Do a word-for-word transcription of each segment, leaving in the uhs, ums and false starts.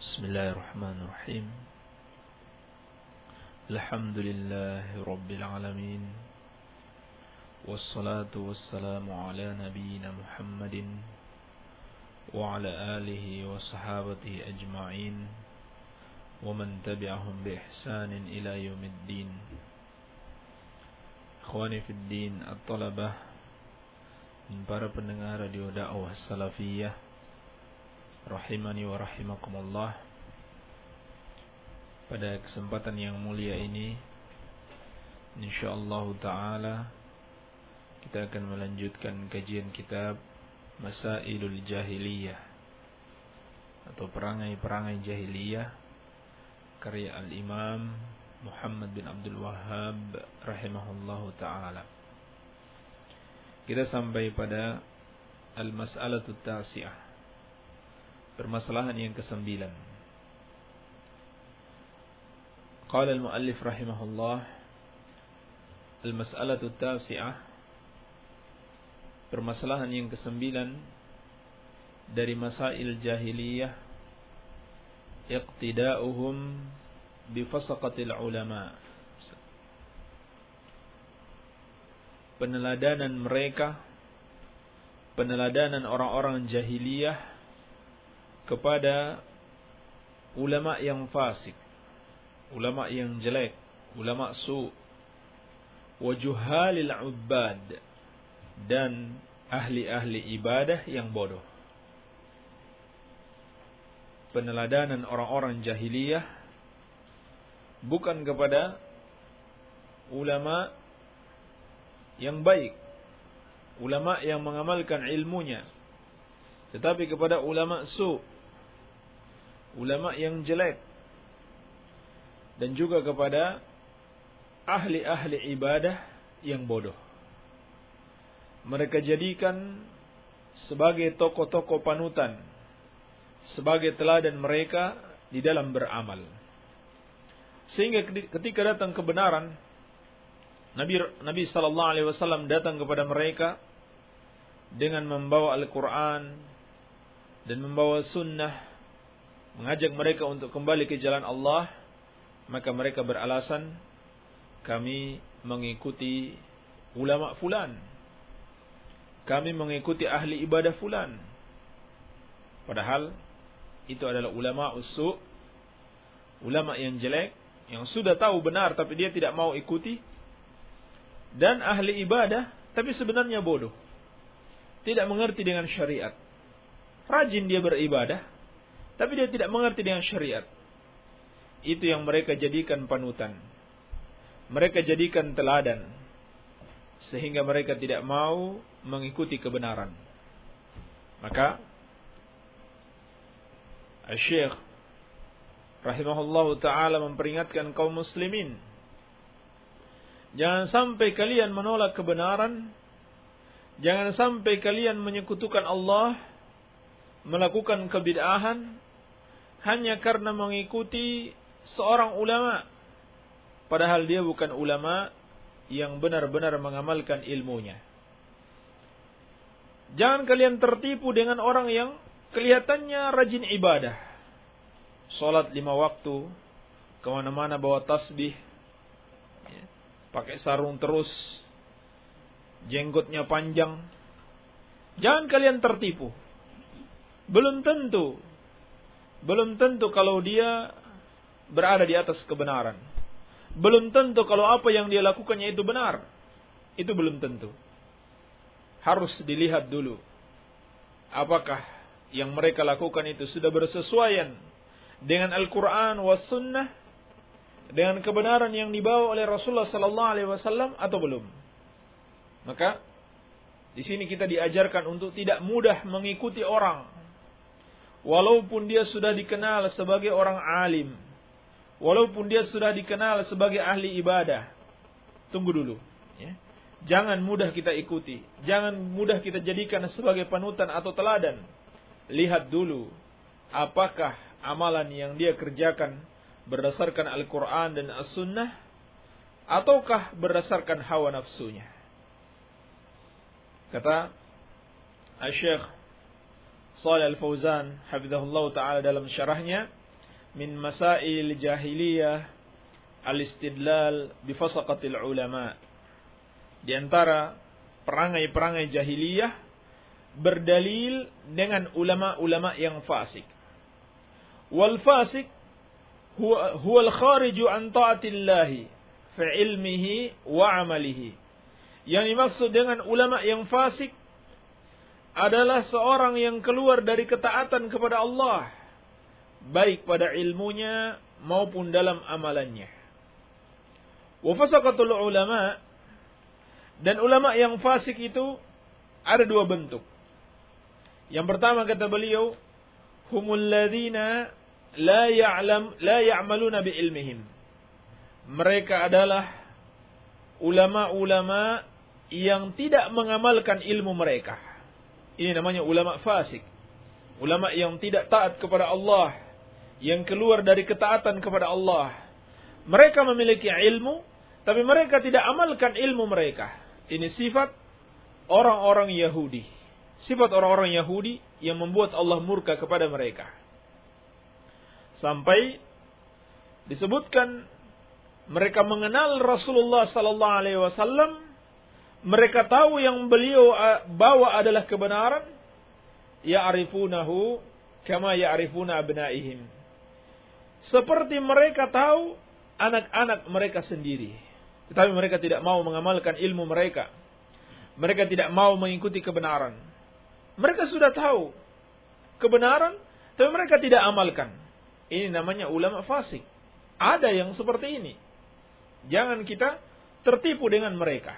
Bismillahirrahmanirrahim. Alhamdulillahi Rabbil Alamin. Wassalatu wassalamu ala nabiyyina Muhammadin wa ala alihi wa sahabatihi ajma'in wa man tabi'ahum bi ihsanin ila yaumiddin. Ikhwani fid din, at-talabah, para pendengar radio dakwah salafiyah rahimani wa rahimakumullah. Pada kesempatan yang mulia ini, insyaallah ta'ala, kita akan melanjutkan kajian kitab Masailul Jahiliyah atau perangai-perangai jahiliyah karya Al-Imam Muhammad bin Abdul Wahhab rahimahullahu ta'ala. Kita sampai pada Al-Mas'alatut Tasi'ah, permasalahan yang kesembilan. Qala al-muallif rahimahullah, al-mas'alatu tasi'ah, permasalahan yang kesembilan dari masail jahiliyah, iqtida'uhum bi fasaqatil ulama, peneladanan mereka, peneladanan orang-orang jahiliyah kepada ulama yang fasik, ulama yang jelek, ulama su, wa juhalil ubbad, dan ahli-ahli ibadah yang bodoh. Peneladanan orang-orang jahiliyah bukan kepada ulama yang baik, ulama yang mengamalkan ilmunya, tetapi kepada ulama su, ulama yang jelek, dan juga kepada ahli-ahli ibadah yang bodoh. Mereka jadikan sebagai tokoh-tokoh panutan, sebagai teladan mereka di dalam beramal. Sehingga ketika datang kebenaran, Nabi Nabi sallallahu alaihi wasallam datang kepada mereka dengan membawa Al-Qur'an dan membawa sunnah, mengajak mereka untuk kembali ke jalan Allah, maka mereka beralasan, kami mengikuti ulama fulan, kami mengikuti ahli ibadah fulan. Padahal itu adalah ulama usu, ulama yang jelek, yang sudah tahu benar tapi dia tidak mau ikuti, dan ahli ibadah tapi sebenarnya bodoh, tidak mengerti dengan syariat. Rajin dia beribadah, tapi dia tidak mengerti dengan syariat. Itu yang mereka jadikan panutan, mereka jadikan teladan, sehingga mereka tidak mau mengikuti kebenaran. Maka Asy-Syaikh rahimahullahu ta'ala memperingatkan kaum muslimin, jangan sampai kalian menolak kebenaran, jangan sampai kalian menyekutukan Allah, melakukan kebid'ahan hanya karena mengikuti seorang ulama, padahal dia bukan ulama yang benar-benar mengamalkan ilmunya. Jangan kalian tertipu dengan orang yang kelihatannya rajin ibadah, sholat lima waktu, kemana-mana bawa tasbih, ya, pakai sarung terus, jenggotnya panjang. Jangan kalian tertipu. Belum tentu, belum tentu kalau dia berada di atas kebenaran. Belum tentu kalau apa yang dia lakukannya itu benar. Itu belum tentu. Harus dilihat dulu, apakah yang mereka lakukan itu sudah bersesuaian dengan Al-Quran was sunnah, dengan kebenaran yang dibawa oleh Rasulullah sallallahu alaihi wasallam atau belum. Maka di sini kita diajarkan untuk tidak mudah mengikuti orang, walaupun dia sudah dikenal sebagai orang alim, walaupun dia sudah dikenal sebagai ahli ibadah. Tunggu dulu, ya. Jangan mudah kita ikuti, jangan mudah kita jadikan sebagai panutan atau teladan. Lihat dulu, apakah amalan yang dia kerjakan berdasarkan Al-Quran dan As-Sunnah, ataukah berdasarkan hawa nafsunya. Kata Asy-Syaikh Shalih Al-Fauzan hafizahullah ta'ala dalam syarahnya, min masail jahiliyah al-istidlal bi fasaqatil ulama. Di antara perangai-perangai jahiliyah berdalil dengan ulama-ulama yang fasik. Wal fasik huwa huwa al-khariju an ta'atillahi fi ilmihi wa amalihi. Yang dimaksud dengan ulama yang fasik adalah seorang yang keluar dari ketaatan kepada Allah, baik pada ilmunya maupun dalam amalannya. Wa fasaqatul ulama, dan ulama yang fasik itu ada dua bentuk. Yang pertama kata beliau, humul ladzina la ya'lam la ya'maluna bi ilmihim. Mereka adalah ulama-ulama yang tidak mengamalkan ilmu mereka. Ini namanya ulama fasik. Ulama yang tidak taat kepada Allah, yang keluar dari ketaatan kepada Allah. Mereka memiliki ilmu, tapi mereka tidak amalkan ilmu mereka. Ini sifat orang-orang Yahudi. Sifat orang-orang Yahudi yang membuat Allah murka kepada mereka. Sampai disebutkan mereka mengenal Rasulullah sallallahu alaihi wasallam. Mereka tahu yang beliau bawa adalah kebenaran. Ya'rifunahu kama ya'rifuna abnaihim. Seperti mereka tahu anak-anak mereka sendiri. Tetapi mereka tidak mau mengamalkan ilmu mereka. Mereka tidak mau mengikuti kebenaran. Mereka sudah tahu kebenaran, tapi mereka tidak amalkan. Ini namanya ulama fasik. Ada yang seperti ini. Jangan kita tertipu dengan mereka.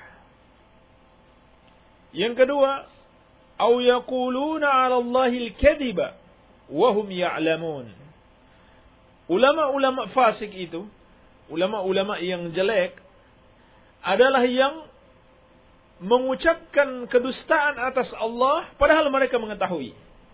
Yang kedua, au yaquluna 'ala Allahi al-kadhiba wa hum ya'lamun. Ulama-ulama fasik itu, ulama-ulama yang jelek adalah yang mengucapkan kedustaan atas Allah padahal mereka mengetahui.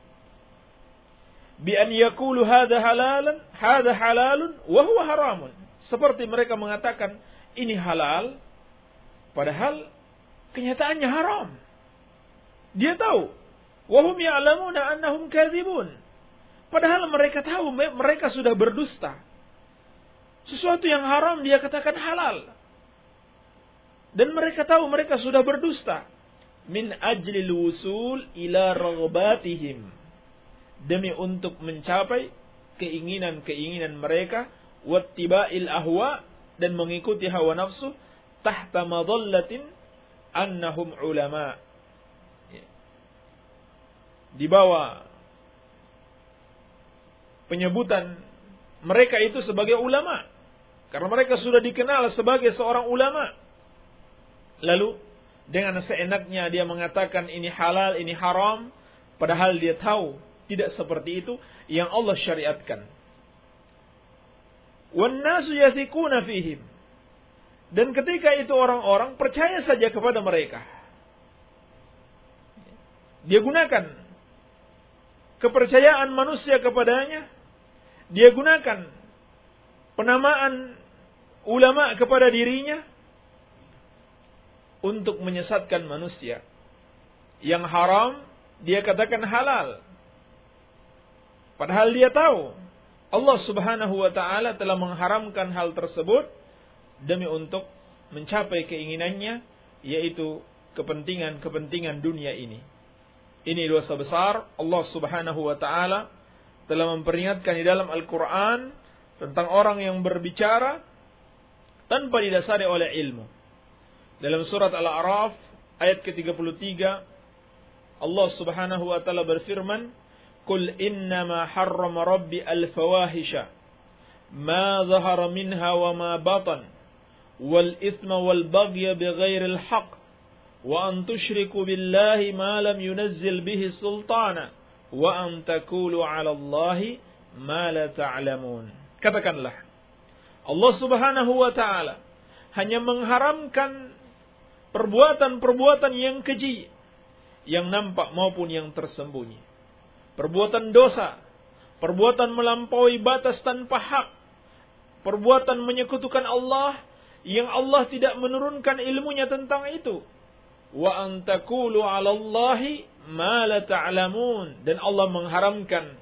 Bi an yaqulu hadza halalan, hadza halalun wa huwa haramun. Seperti mereka mengatakan ini halal padahal kenyataannya haram. Dia tahu, wahum ya'lamuna annahum kadzibun. Padahal mereka tahu mereka sudah berdusta. Sesuatu yang haram dia katakan halal. Dan mereka tahu mereka sudah berdusta. Min ajlil wusul ila raghbatihim. Demi untuk mencapai keinginan-keinginan mereka, wattiba'il ahwa, dan mengikuti hawa nafsu, tahta madhallatin annahum ulama. Di bawah penyebutan mereka itu sebagai ulama, karena mereka sudah dikenal sebagai seorang ulama. Lalu dengan seenaknya dia mengatakan ini halal, ini haram, padahal dia tahu tidak seperti itu yang Allah syariatkan. Wan nasu yathiquna fihim, dan ketika itu orang-orang percaya saja kepada mereka. Dia gunakan kepercayaan manusia kepadanya, dia gunakan penamaan ulama kepada dirinya untuk menyesatkan manusia. Yang haram dia katakan halal, padahal dia tahu Allah subhanahu wa ta'ala telah mengharamkan hal tersebut demi untuk mencapai keinginannya, yaitu kepentingan-kepentingan dunia ini. Ini dosa besar. Allah subhanahu wa ta'ala telah memperingatkan di dalam Al-Quran tentang orang yang berbicara tanpa didasari oleh ilmu. Dalam surat Al-A'raf ayat ke tiga puluh tiga, Allah subhanahu wa ta'ala berfirman, Qul innama harrama rabbi al-fawahisha ma zahara minha wa ma batan wal ithma wal baghya bighairil haqq wa an tusyriku billahi ma lam yunazzil bihi sultana wa an taqulu 'ala Allahi ma la ta'lamun. Katakanlah, Allah Subhanahu wa taala hanya mengharamkan perbuatan-perbuatan yang keji, yang nampak maupun yang tersembunyi. Perbuatan dosa, perbuatan melampaui batas tanpa hak, perbuatan menyekutukan Allah yang Allah tidak menurunkan ilmunya tentang itu. Wa an taqulu 'ala Allahi ma la ta'lamun, dan Allah mengharamkan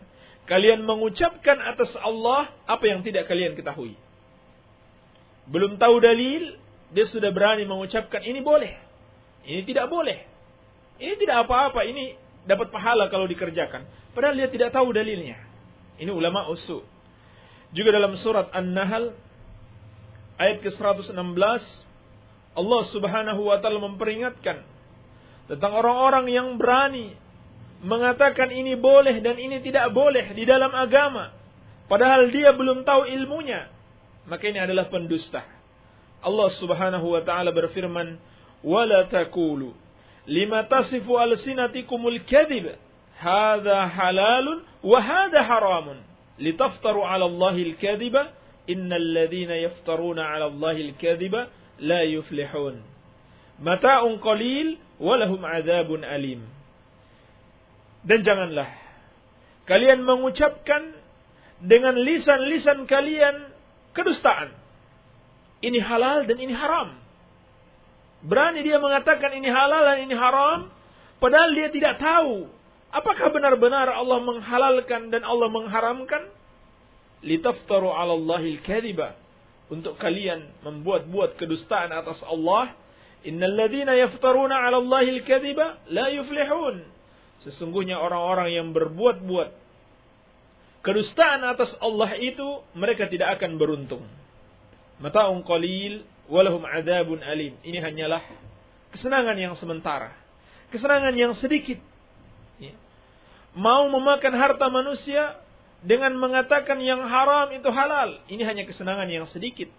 kalian mengucapkan atas Allah apa yang tidak kalian ketahui. Belum tahu dalil, dia sudah berani mengucapkan ini boleh, ini tidak boleh, ini tidak apa-apa, ini dapat pahala kalau dikerjakan. Padahal dia tidak tahu dalilnya. Ini ulama usul. Juga dalam surat An-Nahl ayat ke seratus enam belas, Allah Subhanahu wa taala memperingatkan tentang orang-orang yang berani mengatakan ini boleh dan ini tidak boleh di dalam agama, padahal dia belum tahu ilmunya. Maka ini adalah pendusta. Allah Subhanahu wa taala berfirman, "Wala taqulu lima tasifu alsinatikumul kadhib, hadza halalun wa hadza haramun, litaftaru 'ala Allahil kadhiba, innal ladzina yaftaruna 'ala Allahil kadhiba la yuflihun. Mata'un qalil wa lahum 'adzabun alim." Dan janganlah kalian mengucapkan dengan lisan-lisan kalian kedustaan. Ini halal dan ini haram. Berani dia mengatakan ini halal dan ini haram, padahal dia tidak tahu apakah benar-benar Allah menghalalkan dan Allah mengharamkan. Litaftaru 'ala Allahil kadhiba, untuk kalian membuat-buat kedustaan atas Allah. Innal ladzina yaftaruna 'ala Allahil kadhiba la yuflihun. Sesungguhnya orang-orang yang berbuat-buat kedustaan atas Allah itu, mereka tidak akan beruntung. Mata'un qalil walahum 'adzabun alim. Ini hanyalah kesenangan yang sementara, kesenangan yang sedikit. Ya. Mau memakan harta manusia dengan mengatakan yang haram itu halal, ini hanya kesenangan yang sedikit.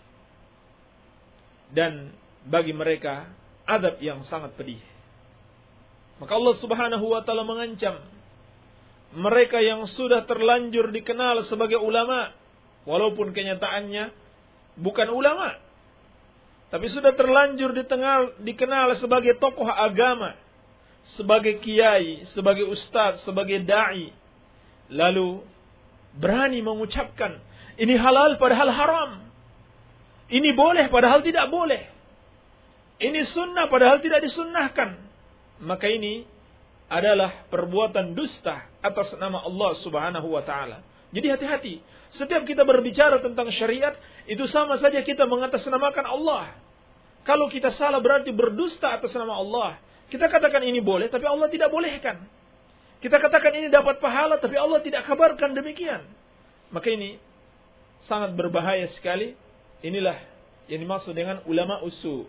Dan bagi mereka azab yang sangat pedih. Maka Allah Subhanahu wa taala mengancam mereka yang sudah terlanjur dikenal sebagai ulama, walaupun kenyataannya bukan ulama, tapi sudah terlanjur dikenal, dikenal sebagai tokoh agama, sebagai kiai, sebagai ustaz, sebagai dai, lalu berani mengucapkan ini halal padahal haram, ini boleh padahal tidak boleh, ini sunnah padahal tidak disunnahkan. Maka ini adalah perbuatan dusta atas nama Allah Subhanahu wa taala. Jadi hati-hati. Setiap kita berbicara tentang syariat, itu sama saja kita mengatasnamakan Allah. Kalau kita salah berarti berdusta atas nama Allah. Kita katakan ini boleh, tapi Allah tidak bolehkan. Kita katakan ini dapat pahala, tapi Allah tidak kabarkan demikian. Maka ini sangat berbahaya sekali. Inilah yang dimaksud dengan ulama usul.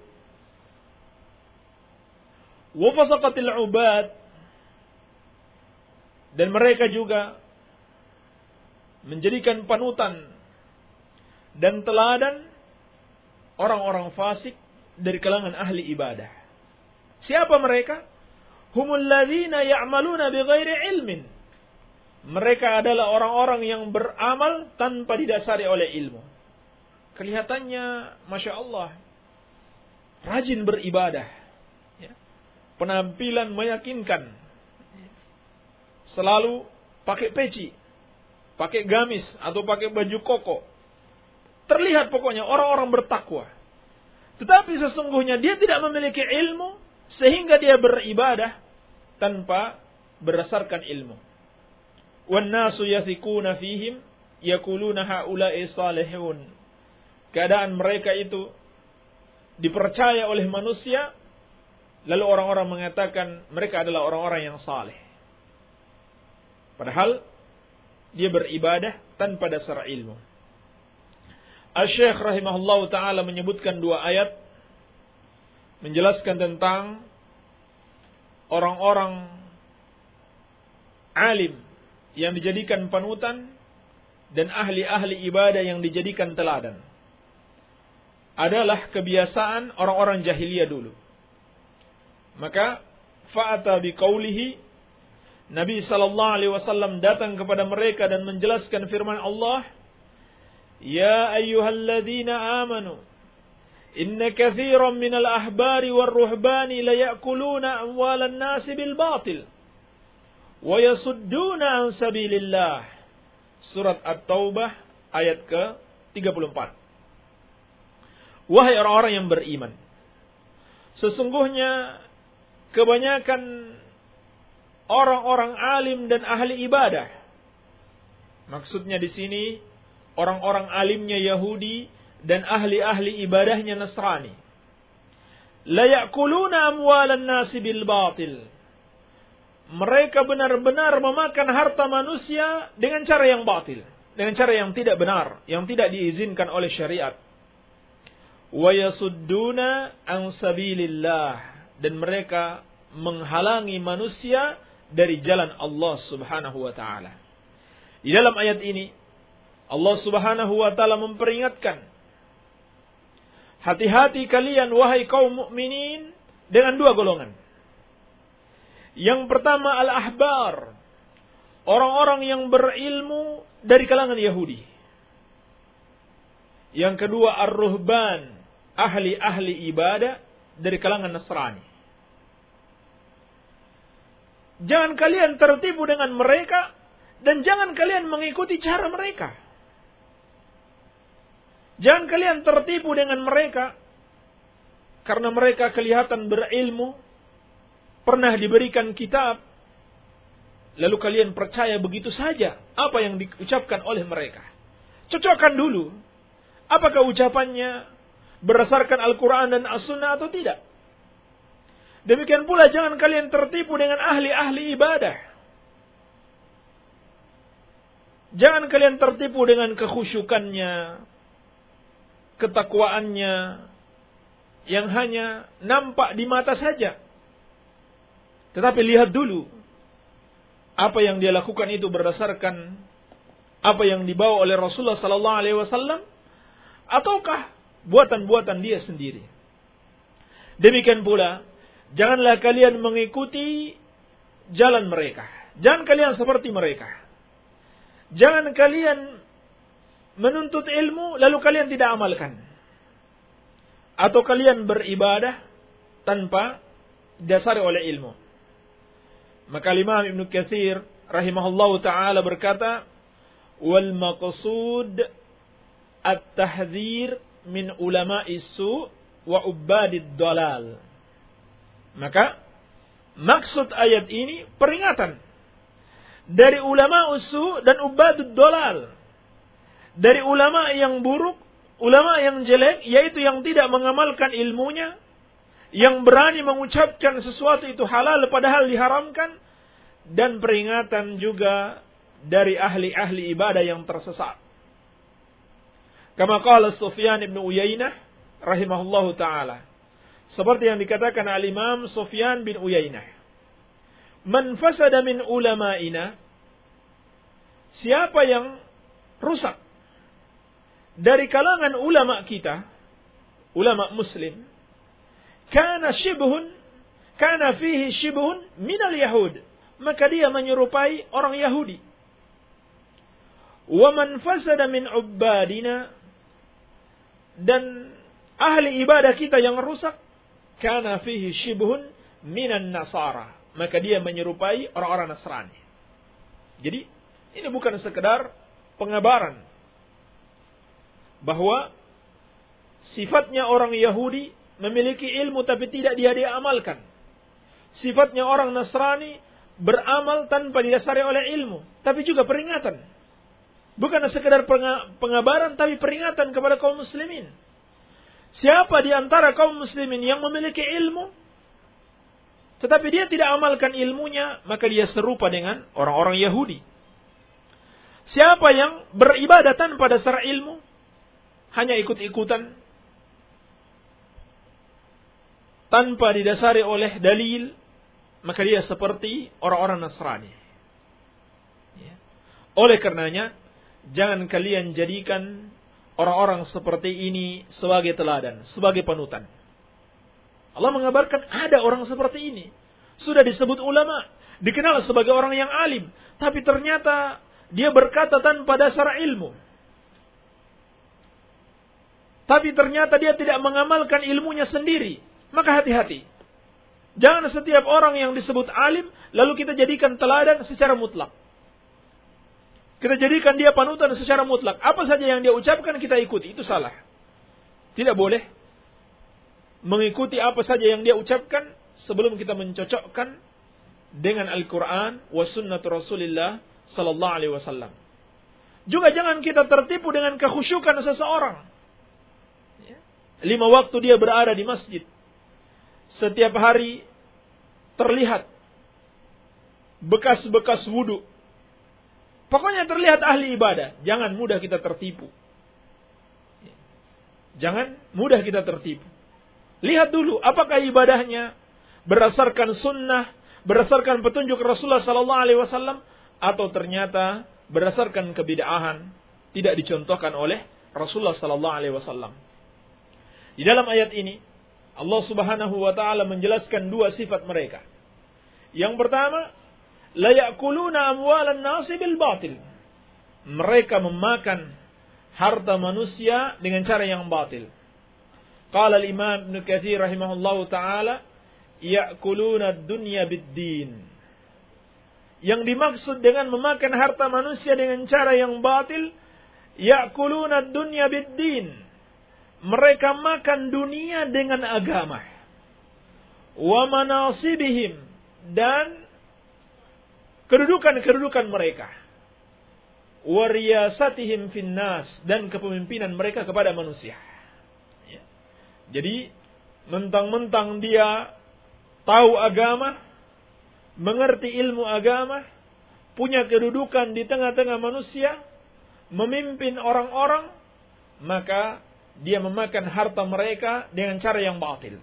Wa fasaqatil ubad, dan mereka juga menjadikan panutan dan teladan orang-orang fasik dari kalangan ahli ibadah. Siapa mereka? Humul ladzina ya'maluna bighairi ilmin. Mereka adalah orang-orang yang beramal tanpa didasari oleh ilmu. Kelihatannya Masya Allah rajin beribadah, penampilan meyakinkan, selalu pakai peci, pakai gamis atau pakai baju koko. Terlihat pokoknya orang-orang bertakwa. Tetapi sesungguhnya dia tidak memiliki ilmu sehingga dia beribadah tanpa berdasarkan ilmu. Wan nasu yathikuna fihim yaquluna haula'i salihun. Keadaan mereka itu dipercaya oleh manusia, lalu orang-orang mengatakan mereka adalah orang-orang yang saleh. Padahal dia beribadah tanpa dasar ilmu. Asy-Syaikh rahimahullahu taala menyebutkan dua ayat menjelaskan tentang orang-orang alim yang dijadikan panutan dan ahli-ahli ibadah yang dijadikan teladan. Adalah kebiasaan orang-orang jahiliyah dulu. Maka fa'ata biqaulihi, Nabi sallallahu alaihi wasallam datang kepada mereka dan menjelaskan firman Allah, "Ya ayyuhalladzina amanu, inna katsiran minal ahbari war ruhbani la ya'kuluna amwalan nasi bil batil wa yasudduna an sabilillah." Surat At-Taubah ayat ke tiga puluh empat. Wahai orang-orang yang beriman, sesungguhnya kebanyakan orang-orang alim dan ahli ibadah Maksudnya di sini orang-orang alimnya Yahudi dan ahli-ahli ibadahnya Nasrani. La ya'kuluna amwalan nasi bil batil. Mereka benar-benar memakan harta manusia dengan cara yang batil, dengan cara yang tidak benar, yang tidak diizinkan oleh syariat. Wa yasudduna an sabilillah, dan mereka menghalangi manusia dari jalan Allah Subhanahu wa taala. Di dalam ayat ini Allah Subhanahu wa taala memperingatkan, hati-hati kalian wahai kaum mukminin dengan dua golongan. Yang pertama al-ahbar, orang-orang yang berilmu dari kalangan Yahudi. Yang kedua ar-ruhban, ahli-ahli ibadah dari kalangan Nasrani. Jangan kalian tertipu dengan mereka dan jangan kalian mengikuti cara mereka. Jangan kalian tertipu dengan mereka karena mereka kelihatan berilmu, pernah diberikan kitab, lalu kalian percaya begitu saja apa yang diucapkan oleh mereka. Cocokkan dulu, apakah ucapannya berdasarkan Al-Quran dan As-Sunnah atau tidak. Demikian pula jangan kalian tertipu dengan ahli-ahli ibadah. Jangan kalian tertipu dengan kekhusyukannya, ketakwaannya, yang hanya nampak di mata saja. Tetapi lihat dulu, apa yang dia lakukan itu berdasarkan apa yang dibawa oleh Rasulullah sallallahu alaihi wasallam ataukah buatan-buatan dia sendiri. Demikian pula, janganlah kalian mengikuti jalan mereka. Jangan kalian seperti mereka. Jangan kalian menuntut ilmu lalu kalian tidak amalkan. Atau kalian beribadah tanpa didasari oleh ilmu. Maka Imam Ibnu Katsir rahimahullahu taala berkata, wal maqsud at-tahdhir min ulama'is su' wa ubadid dalal. Maka maksud ayat ini peringatan dari ulama usu dan ubadud dalal, dari ulama yang buruk, ulama yang jelek, yaitu yang tidak mengamalkan ilmunya, yang berani mengucapkan sesuatu itu halal padahal diharamkan, dan peringatan juga dari ahli-ahli ibadah yang tersesat. Kama qala Sufyan bin Uyainah rahimahullahu taala, seperti yang dikatakan al-Imam Sufyan bin Uyainah, man fasada min ulama'ina, siapa yang rusak dari kalangan ulama kita, ulama muslim, kana shibhun, kana fihi shibhun minal yahud, maka dia menyerupai orang Yahudi. Wa man fasada min ubbadina, dan ahli ibadah kita yang rusak, kana fihi shibhun minan nasara, maka dia menyerupai orang-orang Nasrani. Jadi ini bukan sekedar pengabaran bahwa sifatnya orang Yahudi memiliki ilmu tapi tidak dia diamalkan. Sifatnya orang Nasrani beramal tanpa didasari oleh ilmu, tapi juga peringatan. Bukan sekedar pengabaran, tapi peringatan kepada kaum muslimin. Siapa di antara kaum muslimin yang memiliki ilmu, tetapi dia tidak amalkan ilmunya, maka dia serupa dengan orang-orang Yahudi. Siapa yang beribadah tanpa dasar ilmu, hanya ikut-ikutan, tanpa didasari oleh dalil, maka dia seperti orang-orang Nasrani. Ya. Oleh karenanya, jangan kalian jadikan orang-orang seperti ini sebagai teladan, sebagai panutan. Allah mengabarkan ada orang seperti ini. Sudah disebut ulama, dikenal sebagai orang yang alim, tapi ternyata dia berkata tanpa dasar ilmu. Tapi ternyata dia tidak mengamalkan ilmunya sendiri. Maka hati-hati. Jangan setiap orang yang disebut alim lalu kita jadikan teladan secara mutlak. Kita jadikan dia panutan secara mutlak. Apa saja yang dia ucapkan kita ikuti. Itu salah. Tidak boleh mengikuti apa saja yang dia ucapkan sebelum kita mencocokkan dengan Al-Quran wa sunnatu Rasulillah sallallahu alaihi wasallam. Juga jangan kita tertipu dengan kekhusyukan seseorang. Lima waktu dia berada di masjid. Setiap hari terlihat bekas-bekas wudu. Pokoknya terlihat ahli ibadah. Jangan mudah kita tertipu. Jangan mudah kita tertipu. Lihat dulu apakah ibadahnya berdasarkan sunnah, berdasarkan petunjuk Rasulullah sallallahu alaihi wasallam, atau ternyata berdasarkan kebid'ahan, tidak dicontohkan oleh Rasulullah sallallahu alaihi wasallam. Di dalam ayat ini Allah Subhanahu wa taala menjelaskan dua sifat mereka. Yang pertama, la ya'kuluna amwalan nasi bil batil. Mereka memakan harta manusia dengan cara yang batil. Qala al-Imam Ibnu Katsir rahimahullahu taala, ya'kuluna ad-dunya bid-din. Yang dimaksud dengan memakan harta manusia dengan cara yang batil, ya'kuluna ad-dunya bid-din. Mereka makan dunia dengan agama. Wa manasibihim, dan kedudukan-kedudukan mereka. Wa riyasatihim finnas, dan kepemimpinan mereka kepada manusia. Ya. Jadi mentang-mentang dia tahu agama, mengerti ilmu agama, punya kedudukan di tengah-tengah manusia, memimpin orang-orang, maka dia memakan harta mereka dengan cara yang batil.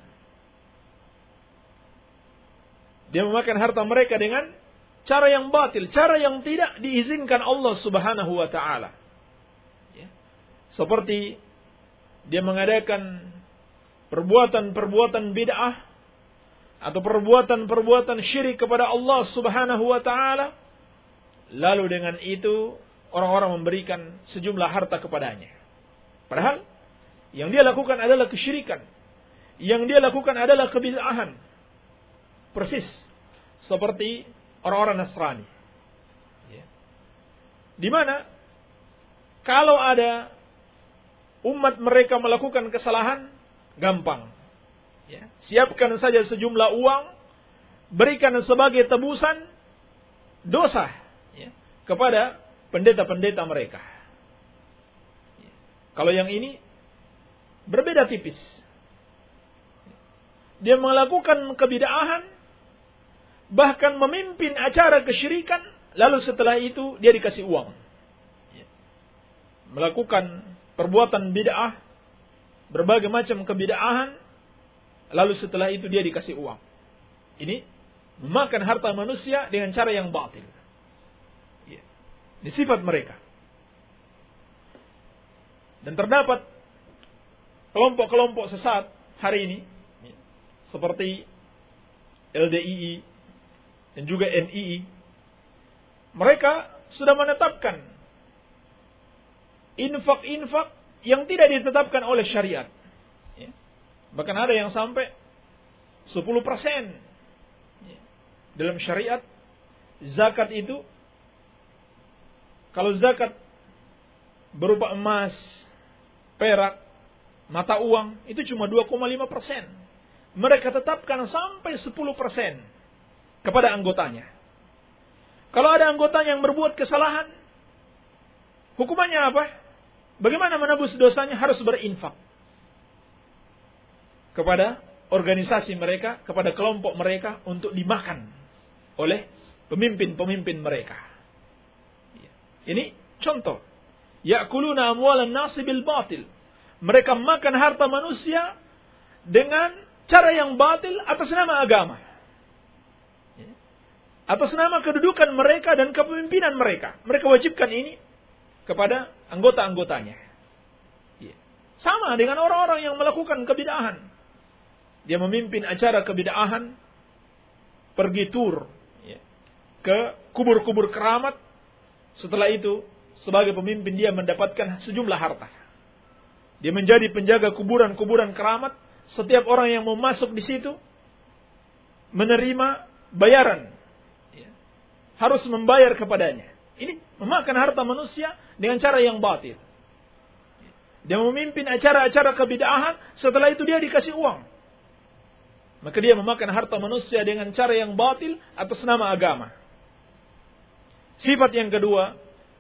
Dia memakan harta mereka dengan cara yang batil, cara yang tidak diizinkan Allah Subhanahu wa taala. Ya. Seperti dia mengadakan perbuatan-perbuatan bid'ah atau perbuatan-perbuatan syirik kepada Allah Subhanahu wa taala, lalu dengan itu orang-orang memberikan sejumlah harta kepadanya. Padahal yang dia lakukan adalah kesyirikan. Yang dia lakukan adalah kebid'ahan. Persis seperti orang-orang Nasrani. Ya. Di mana kalau ada umat mereka melakukan kesalahan, gampang. Ya. Siapkan saja sejumlah uang, berikan sebagai tebusan dosa, ya, kepada pendeta-pendeta mereka. Ya. Kalau yang ini berbeda tipis. Dia melakukan kebid'ahan, bahkan memimpin acara kesyirikan, lalu setelah itu dia dikasih uang. Melakukan perbuatan bid'ah, berbagai macam kebid'ahan, lalu setelah itu dia dikasih uang. Ini memakan harta manusia dengan cara yang batil. Ini sifat mereka. Dan terdapat kelompok-kelompok sesat hari ini, seperti L D I I dan juga N I I, mereka sudah menetapkan infak-infak yang tidak ditetapkan oleh syariat. Bahkan ada yang sampai sepuluh persen. Dalam syariat, zakat itu, kalau zakat berupa emas, perak, mata uang, itu cuma dua koma lima persen. Mereka tetapkan sampai sepuluh persen kepada anggotanya. Kalau ada anggota yang berbuat kesalahan, hukumannya apa? Bagaimana menebus dosanya? Harus berinfak kepada organisasi mereka, kepada kelompok mereka, untuk dimakan oleh pemimpin-pemimpin mereka. Ini contoh. Ya'kuluna amwalan nasi bil batil. Mereka makan harta manusia dengan cara yang batil atas nama agama. Atas nama kedudukan mereka dan kepemimpinan mereka. Mereka wajibkan ini kepada anggota-anggotanya. Sama dengan orang-orang yang melakukan kebid'ahan. Dia memimpin acara kebid'ahan, pergi tur ke kubur-kubur keramat. Setelah itu, sebagai pemimpin dia mendapatkan sejumlah harta. Dia menjadi penjaga kuburan-kuburan keramat. Setiap orang yang mau masuk di situ menerima bayaran. Ya. Harus membayar kepadanya. Ini memakan harta manusia dengan cara yang batil. Dia memimpin acara-acara kebid'ahan, setelah itu dia dikasih uang. Maka dia memakan harta manusia dengan cara yang batil atas nama agama. Sifat yang kedua,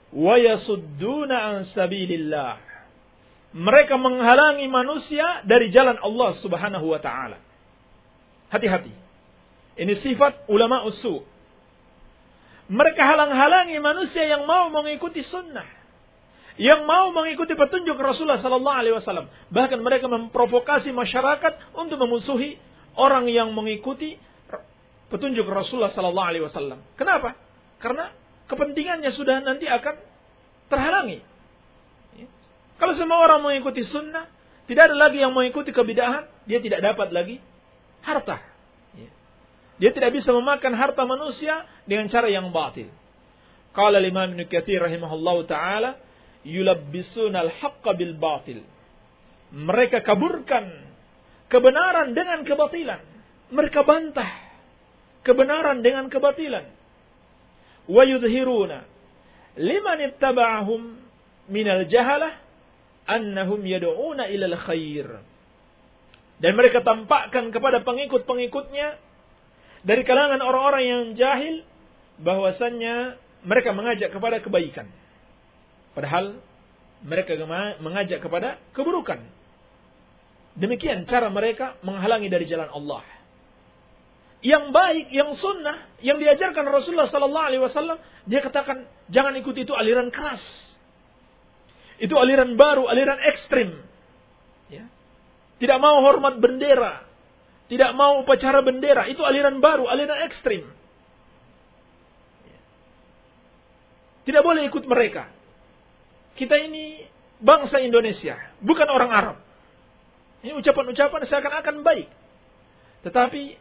wa yasudduna an sabilillah. Mereka menghalangi manusia dari jalan Allah Subhanahu wa taala. Hati-hati. Ini sifat ulama usul. Mereka halang-halangi manusia yang mau mengikuti sunnah, yang mau mengikuti petunjuk Rasulullah sallallahu alaihi wasallam. Bahkan mereka memprovokasi masyarakat untuk memusuhi orang yang mengikuti petunjuk Rasulullah sallallahu alaihi wasallam. Kenapa? Karena kepentingannya sudah nanti akan terhalangi. Kalau semua orang mengikuti sunnah, tidak ada lagi yang mengikuti kebidahan, dia tidak dapat lagi harta. Dia tidak bisa memakan harta manusia dengan cara yang batil. Qala Imam Ibnu Katsir rahimahullahu taala, yulabbisuna al-haqqa bil batil. Mereka kaburkan kebenaran dengan kebatilan. Mereka bantah kebenaran dengan kebatilan. Wa yudhiruna liman ittaba'ahum minal jahalah annahum yad'una ilal khair. Dan mereka tampakkan kepada pengikut-pengikutnya dari kalangan orang-orang yang jahil bahwasannya mereka mengajak kepada kebaikan, padahal mereka mengajak kepada keburukan. Demikian cara mereka menghalangi dari jalan Allah. Yang baik, yang sunnah, yang diajarkan Rasulullah sallallahu alaihi wasallam, dia katakan jangan ikuti itu aliran keras. Itu aliran baru, aliran ekstrim. Ya. Tidak mau hormat bendera. Tidak mau upacara bendera. Itu aliran baru, aliran ekstrim. Ya. Tidak boleh ikut mereka. Kita ini bangsa Indonesia, bukan orang Arab. Ini ucapan-ucapan seakan-akan baik. Tetapi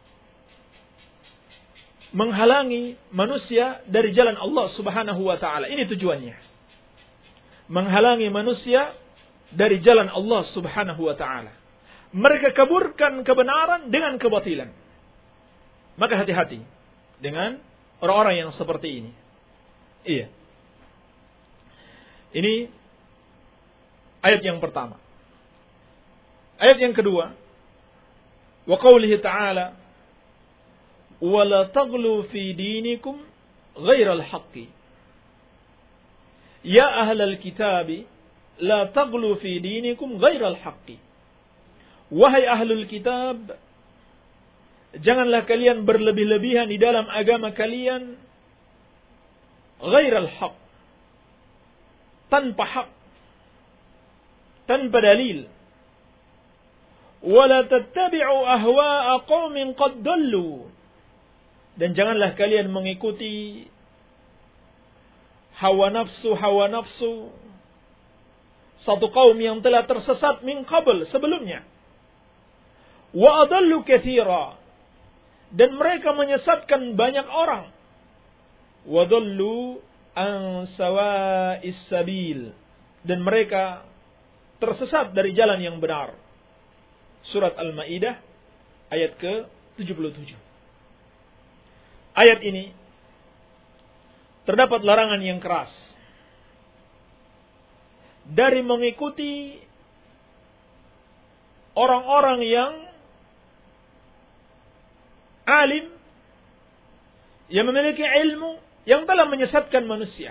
menghalangi manusia dari jalan Allah Subhanahu wa taala. Ini tujuannya. Menghalangi manusia dari jalan Allah Subhanahu wa taala. Mereka kaburkan kebenaran dengan kebatilan. Maka hati-hati dengan orang-orang yang seperti ini. Iya. Ini ayat yang pertama. Ayat yang kedua, wa qaulihi ta'ala, wa la taghlu fi dinikum ghairal haqqi. Ya ahlal kitabi, la taghlu fi dinikum ghairal haqqi. Wahai ahlul kitab, janganlah kalian berlebih-lebihan di dalam agama kalian ghairal haqq, tanpa hak, tanpa dalil. Wala tattabi'u ahwa'a qaumin qad dallu. Dan janganlah kalian mengikuti hawa nafsu, hawa nafsu satu kaum yang telah tersesat min qabl, sebelumnya. Wa adallu katsira, dan mereka menyesatkan banyak orang. Wa dallu an sawa'is sabil, dan mereka tersesat dari jalan yang benar. Surat Al-Maidah ayat ke tujuh puluh tujuh. Ayat ini terdapat larangan yang keras dari mengikuti orang-orang yang alim, yang memiliki ilmu, yang telah menyesatkan manusia,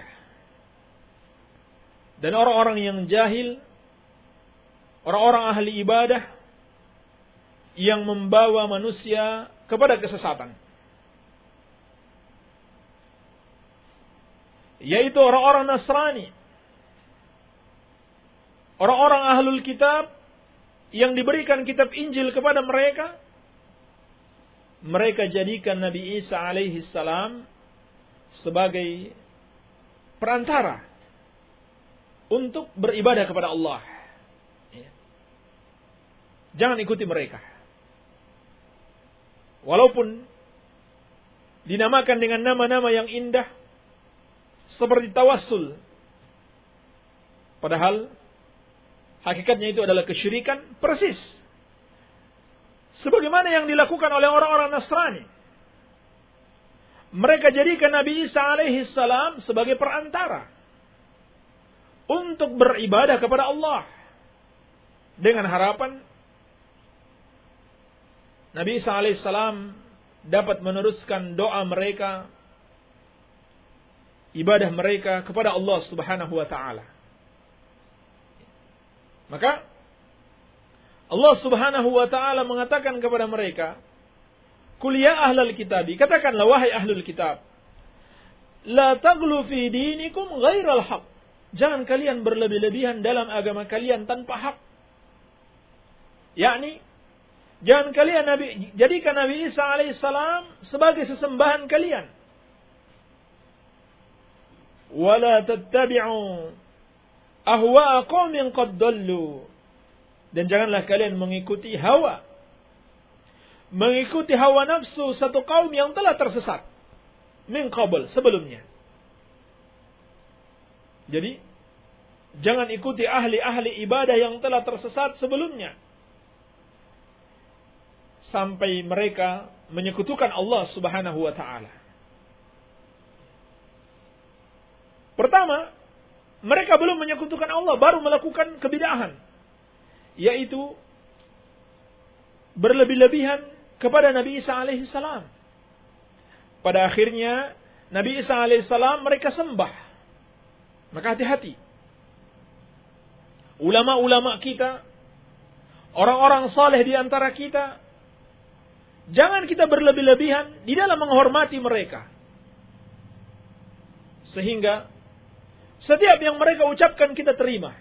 dan orang-orang yang jahil, orang-orang ahli ibadah yang membawa manusia kepada kesesatan, yaitu orang-orang Nasrani, orang-orang ahlul kitab yang diberikan kitab Injil kepada mereka. Mereka jadikan Nabi Isa alaihi salam sebagai perantara untuk beribadah kepada Allah. Jangan ikuti mereka. Walaupun dinamakan dengan nama-nama yang indah seperti tawassul, padahal hakikatnya itu adalah kesyirikan persis sebagaimana yang dilakukan oleh orang-orang Nasrani. Mereka jadikan Nabi Isa alaihi salam sebagai perantara untuk beribadah kepada Allah, dengan harapan Nabi Isa alaihissalam dapat meneruskan doa mereka ibadah mereka kepada Allah Subhanahu wa taala. Maka Allah Subhanahu wa taala mengatakan kepada mereka, "Qul ya ahlal kitab," katakanlah wahai ahlul kitab, "La taghlu fi dinikum ghairal haq." Jangan kalian berlebih-lebihan dalam agama kalian tanpa hak. Yakni jangan kalian Nabi, jadikan Nabi Isa alaihissalam sebagai sesembahan kalian. Wala tattabi'u ahwa'a qaumin qad dallu. Dan janganlah kalian mengikuti hawa. Mengikuti hawa nafsu satu kaum yang telah tersesat. Min qabl, sebelumnya. Jadi, jangan ikuti ahli-ahli ibadah yang telah tersesat sebelumnya. Sampai mereka menyekutukan Allah Subhanahu wa ta'ala. Pertama, mereka belum menyekutukan Allah, baru melakukan kebid'ahan, yaitu berlebih-lebihan kepada Nabi Isa alaihi salam. Pada akhirnya Nabi Isa alaihi salam mereka sembah. Maka hati-hati. Ulama-ulama kita, orang-orang saleh di antara kita, jangan kita berlebih-lebihan di dalam menghormati mereka. Sehingga setiap yang mereka ucapkan kita terima.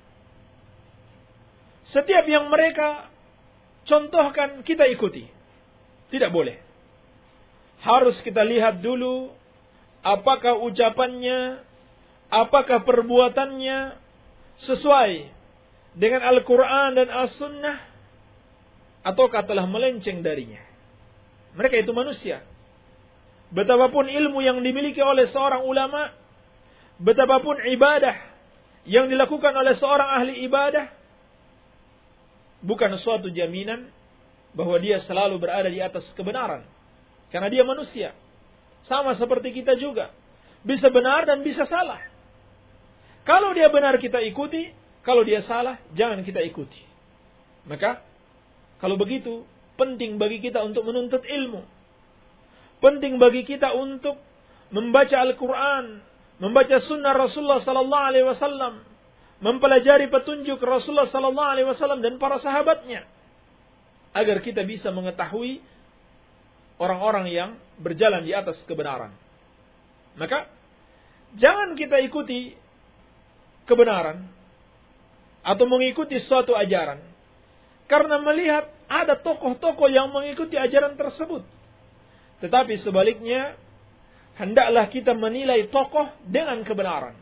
Setiap yang mereka contohkan kita ikuti. Tidak boleh. Harus kita lihat dulu apakah ucapannya, apakah perbuatannya sesuai dengan Al-Quran dan As-Sunnah, ataukah telah melenceng darinya. Mereka itu manusia. Betapapun ilmu yang dimiliki oleh seorang ulama, betapapun ibadah yang dilakukan oleh seorang ahli ibadah, bukan suatu jaminan bahwa dia selalu berada di atas kebenaran. Karena dia manusia. Sama seperti kita juga. Bisa benar dan bisa salah. Kalau dia benar kita ikuti, kalau dia salah jangan kita ikuti. Maka kalau begitu penting bagi kita untuk menuntut ilmu. Penting bagi kita untuk membaca Al-Quran, membaca sunnah Rasulullah sallallahu alaihi wasallam, mempelajari petunjuk Rasulullah sallallahu alaihi wasallam dan para sahabatnya, agar kita bisa mengetahui orang-orang yang berjalan di atas kebenaran. Maka jangan kita ikuti kebenaran atau mengikuti suatu ajaran karena melihat ada tokoh-tokoh yang mengikuti ajaran tersebut. Tetapi sebaliknya, hendaklah kita menilai tokoh dengan kebenaran.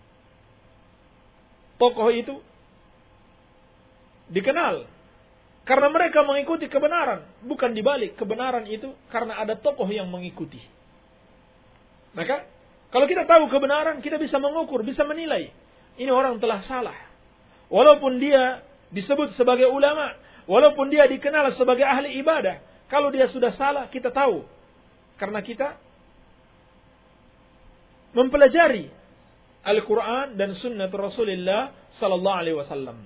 Tokoh itu dikenal karena mereka mengikuti kebenaran, bukan dibalik kebenaran itu karena ada tokoh yang mengikuti. Maka kalau kita tahu kebenaran, kita bisa mengukur, bisa menilai. Ini orang telah salah. Walaupun dia disebut sebagai ulama, walaupun dia dikenal sebagai ahli ibadah, kalau dia sudah salah, kita tahu. Karena kita mempelajari Al-Quran dan sunnah Rasulullah sallallahu alaihi wasallam.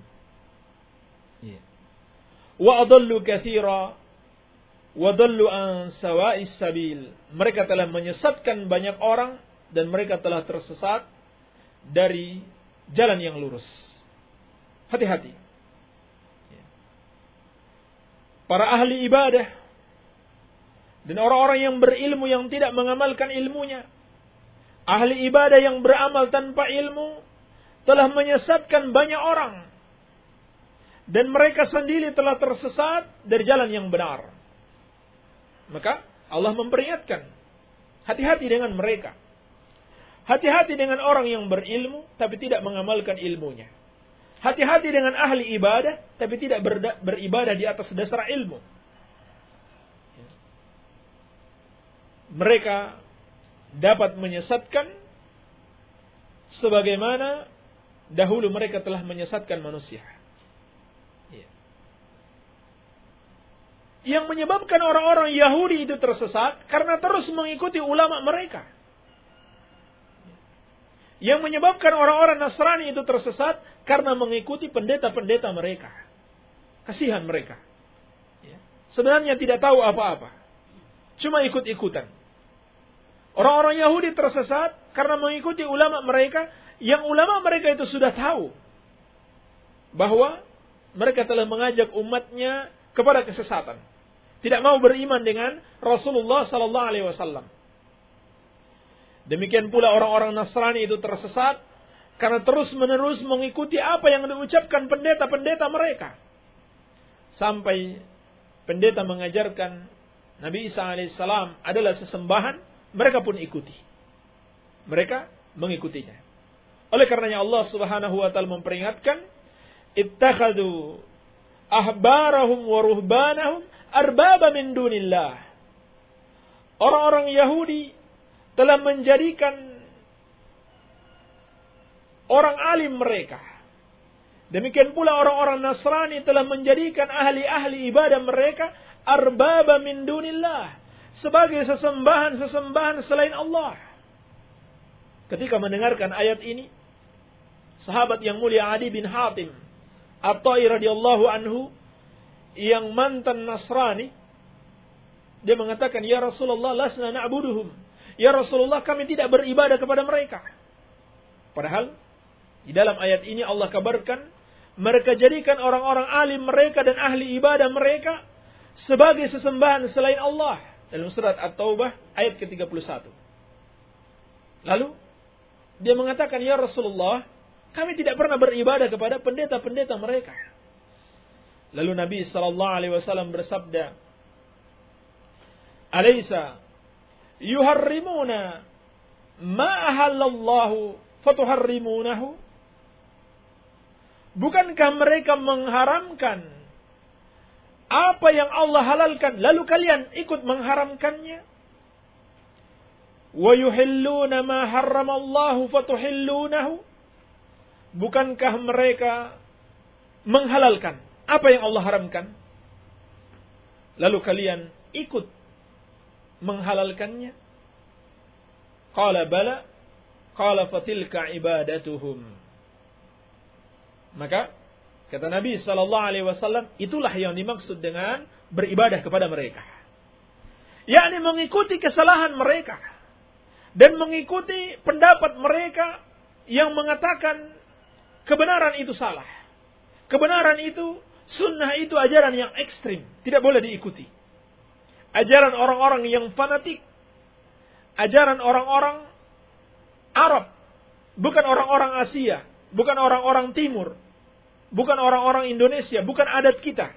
Wa adallu katsira wa dallu an sawa'is sabil. Mereka telah menyesatkan banyak orang dan mereka telah tersesat dari jalan yang lurus. Hati-hati. Para ahli ibadah dan orang-orang yang berilmu yang tidak mengamalkan ilmunya, ahli ibadah yang beramal tanpa ilmu, telah menyesatkan banyak orang. Dan mereka sendiri telah tersesat dari jalan yang benar. Maka Allah memperingatkan, hati-hati dengan mereka. Hati-hati dengan orang yang berilmu, tapi tidak mengamalkan ilmunya. Hati-hati dengan ahli ibadah, tapi tidak berda- beribadah di atas dasar ilmu. Mereka dapat menyesatkan sebagaimana dahulu mereka telah menyesatkan manusia. Yang menyebabkan orang-orang Yahudi itu tersesat karena terus mengikuti ulama mereka. Yang menyebabkan orang-orang Nasrani itu tersesat karena mengikuti pendeta-pendeta mereka. Kasihan mereka. Sebenarnya tidak tahu apa-apa. Cuma ikut-ikutan. Orang-orang Yahudi tersesat karena mengikuti ulama mereka, yang ulama mereka itu sudah tahu bahwa mereka telah mengajak umatnya kepada kesesatan. Tidak mau beriman dengan Rasulullah sallallahu alaihi wasallam. Demikian pula orang-orang Nasrani itu tersesat karena terus-menerus mengikuti apa yang diucapkan pendeta-pendeta mereka. Sampai pendeta mengajarkan Nabi Isa alaihissalam adalah sesembahan, mereka pun ikuti. Mereka mengikutinya. Oleh karenanya Allah Subhanahu wa taala memperingatkan, ittakhadhu ahbarahum wa ruhbanahum arbaba min dunillah. Orang-orang Yahudi telah menjadikan orang alim mereka. Demikian pula orang-orang Nasrani telah menjadikan ahli-ahli ibadah mereka arbaba min dunillah, sebagai sesembahan-sesembahan selain Allah. Ketika mendengarkan ayat ini, sahabat yang mulia Adi bin Hatim At-Tai radhiyallahu anhu yang mantan Nasrani, dia mengatakan, "Ya Rasulullah, lasna na'buduhum." Ya Rasulullah, kami tidak beribadah kepada mereka. Padahal di dalam ayat ini Allah kabarkan mereka jadikan orang-orang alim mereka dan ahli ibadah mereka sebagai sesembahan selain Allah. Dalam surat At-Taubah ayat ke tiga puluh satu. Lalu dia mengatakan, "Ya Rasulullah, kami tidak pernah beribadah kepada pendeta-pendeta mereka." Lalu Nabi sallallahu alaihi wasallam bersabda, "Alaysa yuharrimuna ma ahallallahu fatuharrimunahu?" Bukankah mereka mengharamkan apa yang Allah halalkan, lalu kalian ikut mengharamkannya? Wa yuhilluna ma harramallahu fatuhillunahu? Bukankah mereka menghalalkan apa yang Allah haramkan, lalu kalian ikut menghalalkannya? Qala bala, qala fatilka ibadatuhum. Maka kata Nabi sallallahu alaihi wasallam, itulah yang dimaksud dengan beribadah kepada mereka, yakni mengikuti kesalahan mereka dan mengikuti pendapat mereka yang mengatakan kebenaran itu salah, kebenaran itu, sunnah itu ajaran yang ekstrim, tidak boleh diikuti. Ajaran orang-orang yang fanatik, ajaran orang-orang Arab, bukan orang-orang Asia, bukan orang-orang Timur, bukan orang-orang Indonesia, bukan adat kita.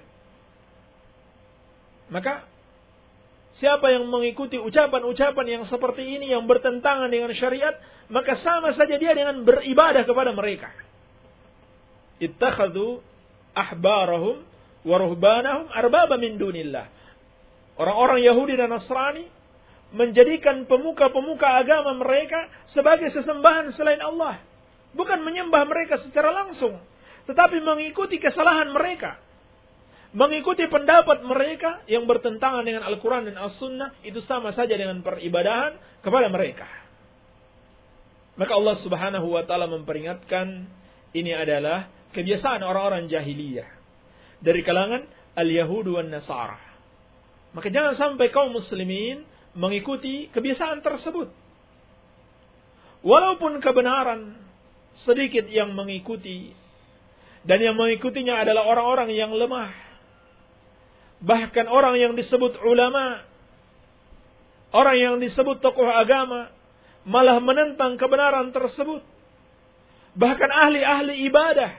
Maka siapa yang mengikuti ucapan-ucapan yang seperti ini yang bertentangan dengan syariat, maka sama saja dia dengan beribadah kepada mereka. Ittakhadhu ahbarahum wa ruhbanahum arbaba min dunillah. Orang-orang Yahudi dan Nasrani menjadikan pemuka-pemuka agama mereka sebagai sesembahan selain Allah. Bukan menyembah mereka secara langsung, tetapi mengikuti kesalahan mereka, mengikuti pendapat mereka yang bertentangan dengan Al-Quran dan As-Sunnah. Itu sama saja dengan peribadahan kepada mereka. Maka Allah Subhanahu wa taala memperingatkan, ini adalah kebiasaan orang-orang jahiliyah dari kalangan al-Yahud wan Nasara. Maka jangan sampai kaum muslimin mengikuti kebiasaan tersebut. Walaupun kebenaran sedikit yang mengikuti, dan yang mengikutinya adalah orang-orang yang lemah, bahkan orang yang disebut ulama, orang yang disebut tokoh agama, malah menentang kebenaran tersebut. Bahkan ahli-ahli ibadah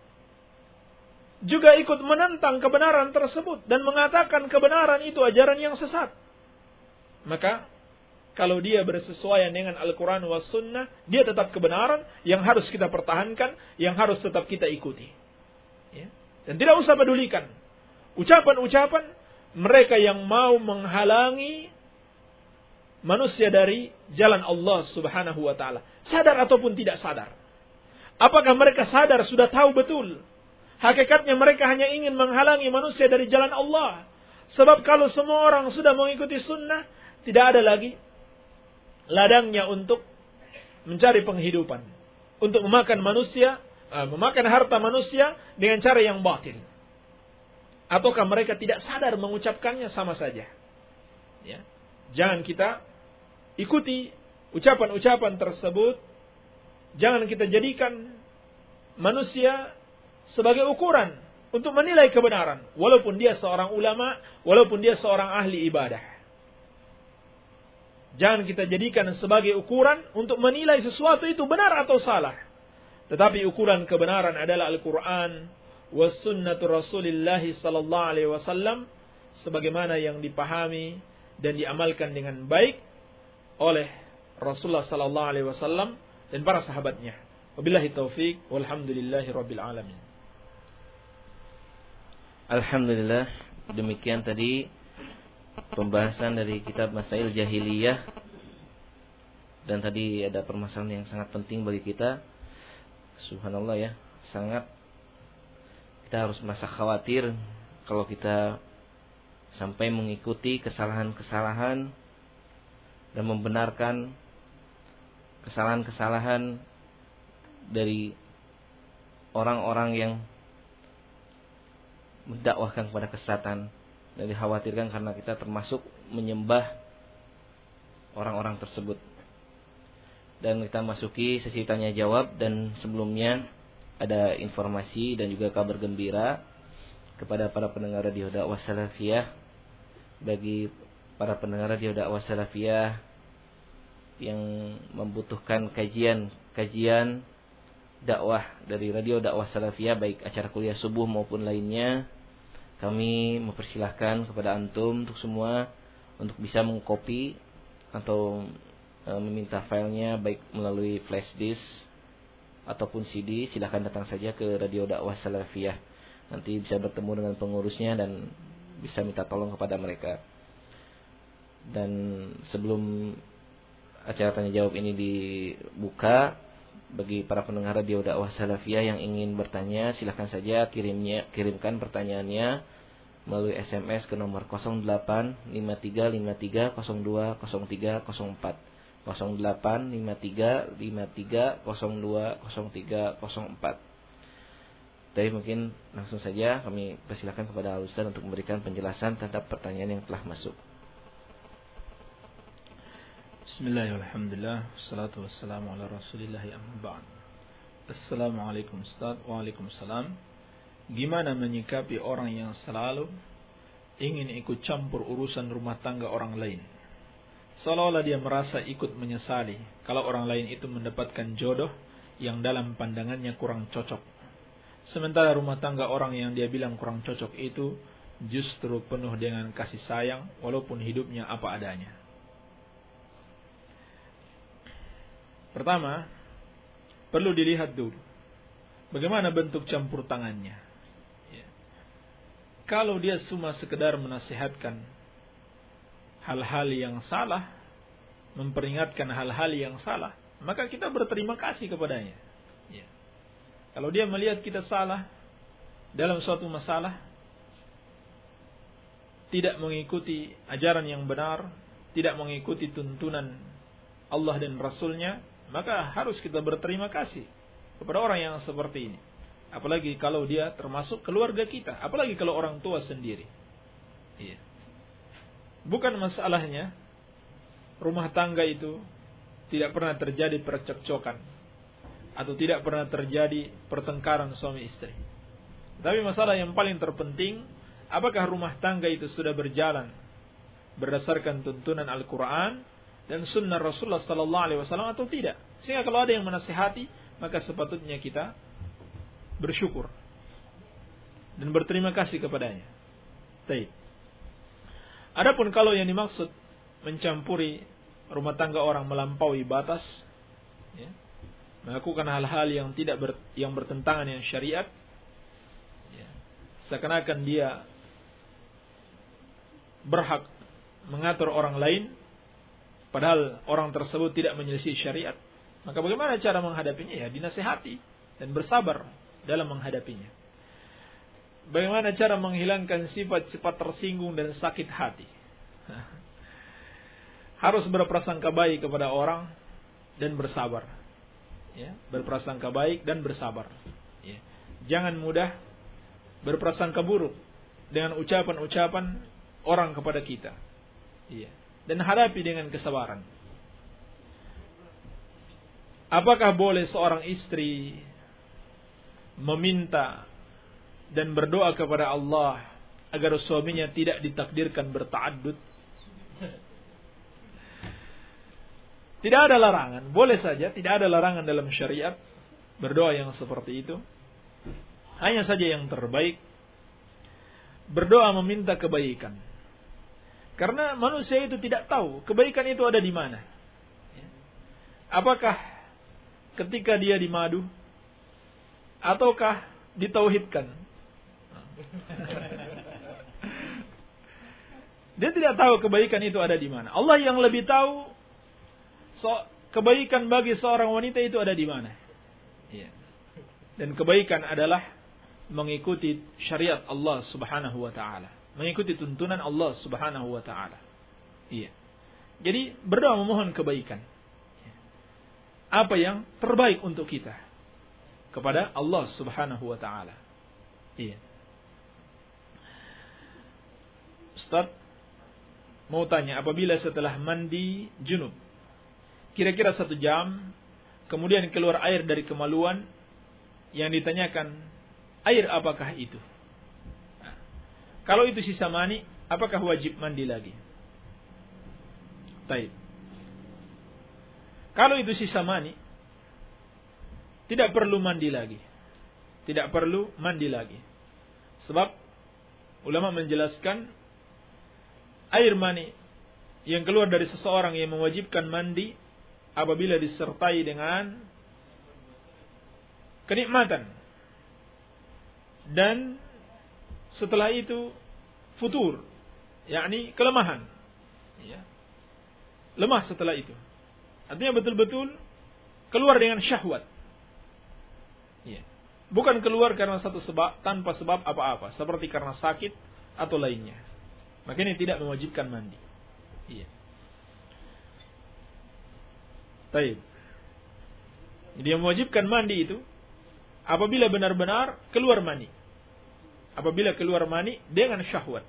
juga ikut menentang kebenaran tersebut dan mengatakan kebenaran itu ajaran yang sesat. Maka kalau dia bersesuaian dengan Al-Quran was Sunnah, dia tetap kebenaran yang harus kita pertahankan, yang harus tetap kita ikuti. Ya. Dan tidak usah pedulikan ucapan-ucapan mereka yang mau menghalangi manusia dari jalan Allah Subhanahu wa taala. Sadar ataupun tidak sadar. Apakah mereka sadar, sudah tahu betul hakikatnya mereka hanya ingin menghalangi manusia dari jalan Allah? Sebab kalau semua orang sudah mengikuti sunnah, tidak ada lagi ladangnya untuk mencari penghidupan, untuk memakan manusia, memakan harta manusia dengan cara yang batil. Ataukah mereka tidak sadar mengucapkannya? Sama saja. Ya. Jangan kita ikuti ucapan-ucapan tersebut. Jangan kita jadikan manusia sebagai ukuran untuk menilai kebenaran, walaupun dia seorang ulama, walaupun dia seorang ahli ibadah. Jangan kita jadikan sebagai ukuran untuk menilai sesuatu itu benar atau salah. Tetapi ukuran kebenaran adalah Al-Quran was sunnatu Rasulillah sallallahu alaihi wasallam, sebagaimana yang dipahami dan diamalkan dengan baik oleh Rasulullah sallallahu alaihi wasallam dan para sahabatnya. Wabillahi taufik walhamdulillahi rabbil alamin. Alhamdulillah, demikian tadi pembahasan dari kitab Masail Jahiliyah, dan tadi ada permasalahan yang sangat penting bagi kita. Subhanallah ya, sangat kita harus merasa khawatir kalau kita sampai mengikuti kesalahan-kesalahan dan membenarkan kesalahan-kesalahan dari orang-orang yang mendakwahkan kepada kesesatan. Dan dikhawatirkan karena kita termasuk menyembah orang-orang tersebut. Dan kita masuki sesi tanya jawab, dan sebelumnya ada informasi dan juga kabar gembira kepada para pendengar radio dakwah salafiyah. Bagi para pendengar radio dakwah salafiyah yang membutuhkan kajian-kajian dakwah dari radio dakwah salafiyah, baik acara kuliah subuh maupun lainnya, kami mempersilahkan kepada antum untuk semua untuk bisa mengcopy atau e, meminta filenya baik melalui flash disk ataupun C D. Silahkan datang saja ke radio dakwah salafiyah. Nanti bisa bertemu dengan pengurusnya dan bisa minta tolong kepada mereka. Dan sebelum acara tanya jawab ini dibuka, bagi para pendengar radio dakwah salafiyah yang ingin bertanya, silahkan saja kirimnya kirimkan pertanyaannya melalui S M S ke nomor nol delapan lima tiga lima tiga nol dua nol tiga nol empat nol delapan lima tiga lima tiga nol dua nol tiga nol empat. Jadi mungkin langsung saja kami persilakan kepada Al Ustaz untuk memberikan penjelasan terhadap pertanyaan yang telah masuk. Bismillahirrahmanirrahim. Wassalatu wassalamu ala rasulillahi amma ba'd. Assalamualaikum Ustaz. Waalaikumsalam. Gimana menyikapi orang yang selalu ingin ikut campur urusan rumah tangga orang lain, seolah-olah dia merasa ikut menyesali kalau orang lain itu mendapatkan jodoh yang dalam pandangannya kurang cocok, sementara rumah tangga orang yang dia bilang kurang cocok itu justru penuh dengan kasih sayang walaupun hidupnya apa adanya. Pertama, perlu dilihat dulu bagaimana bentuk campur tangannya. Ya. Kalau dia cuma sekedar menasihatkan hal-hal yang salah, memperingatkan hal-hal yang salah, maka kita berterima kasih kepadanya. Ya. Kalau dia melihat kita salah dalam suatu masalah, tidak mengikuti ajaran yang benar, tidak mengikuti tuntunan Allah dan Rasulnya, maka harus kita berterima kasih kepada orang yang seperti ini. Apalagi kalau dia termasuk keluarga kita, apalagi kalau orang tua sendiri. Iya. Bukan masalahnya rumah tangga itu tidak pernah terjadi percekcokan atau tidak pernah terjadi pertengkaran suami istri. Tapi masalah yang paling terpenting, apakah rumah tangga itu sudah berjalan berdasarkan tuntunan Al-Quran dan sunnah Rasulullah sallallahu alaihi wasallam atau tidak. Sehingga kalau ada yang menasihati, maka sepatutnya kita bersyukur dan berterima kasih kepadanya. Baik. Adapun kalau yang dimaksud mencampuri rumah tangga orang melampaui batas, ya, melakukan hal-hal yang tidak ber, yang bertentangan dengan syariat, ya, seakan-akan dia berhak mengatur orang lain, padahal orang tersebut tidak menyelisih syariat, maka bagaimana cara menghadapinya? Ya dinasihati dan bersabar dalam menghadapinya. Bagaimana cara menghilangkan sifat-sifat tersinggung dan sakit hati? Harus berprasangka baik kepada orang dan bersabar. Ya, berprasangka baik dan bersabar. Ya. Jangan mudah berprasangka buruk dengan ucapan-ucapan orang kepada kita. Ya. Dan hadapi dengan kesabaran. apakah boleh seorang istri meminta dan berdoa kepada Allah agar suaminya tidak ditakdirkan berta'addud? Tidak ada larangan, boleh saja, tidak ada larangan dalam syariat berdoa yang seperti itu. Hanya saja yang terbaik berdoa meminta kebaikan. Karena manusia itu tidak tahu kebaikan itu ada di mana. Apakah ketika dia dimadu ataukah ditauhidkan? Dia tidak tahu kebaikan itu ada di mana. Allah yang lebih tahu so, kebaikan bagi seorang wanita itu ada di mana. Ya. Dan kebaikan adalah mengikuti syariat Allah Subhanahu wa taala, mengikuti tuntunan Allah Subhanahu wa taala. Iya. Jadi berdoa memohon kebaikan. Apa yang terbaik untuk kita kepada Allah Subhanahu wa taala. Iya. Ustaz mau tanya, apabila setelah mandi junub kira-kira satu jam kemudian keluar air dari kemaluan, yang ditanyakan, air apakah itu? Nah, kalau itu sisa mani, apakah wajib mandi lagi? Baik. Kalau itu sisa mani, tidak perlu mandi lagi. Tidak perlu mandi lagi. Sebab ulama menjelaskan air mani yang keluar dari seseorang yang mewajibkan mandi apabila disertai dengan kenikmatan dan setelah itu futur, yakni kelemahan, ya. Lemah setelah itu. Artinya betul-betul keluar dengan syahwat. Ya. Bukan keluar karena satu sebab, tanpa sebab apa-apa, seperti karena sakit atau lainnya. Maka ini tidak mewajibkan mandi. Iya. Baik. Jadi yang mewajibkan mandi itu apabila benar-benar keluar mani. Apabila keluar mani dengan syahwat.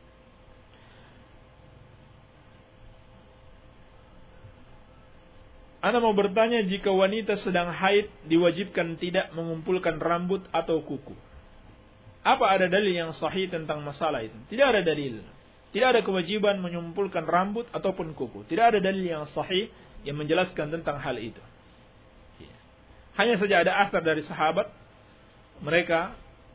Ana mau bertanya, jika wanita sedang haid diwajibkan tidak mengumpulkan rambut atau kuku. Apa ada dalil yang sahih tentang masalah itu? Tidak ada dalil. Tidak ada kewajiban mengumpulkan rambut ataupun kuku. Tidak ada dalil yang sahih yang menjelaskan tentang hal itu. Hanya saja ada asar dari sahabat, mereka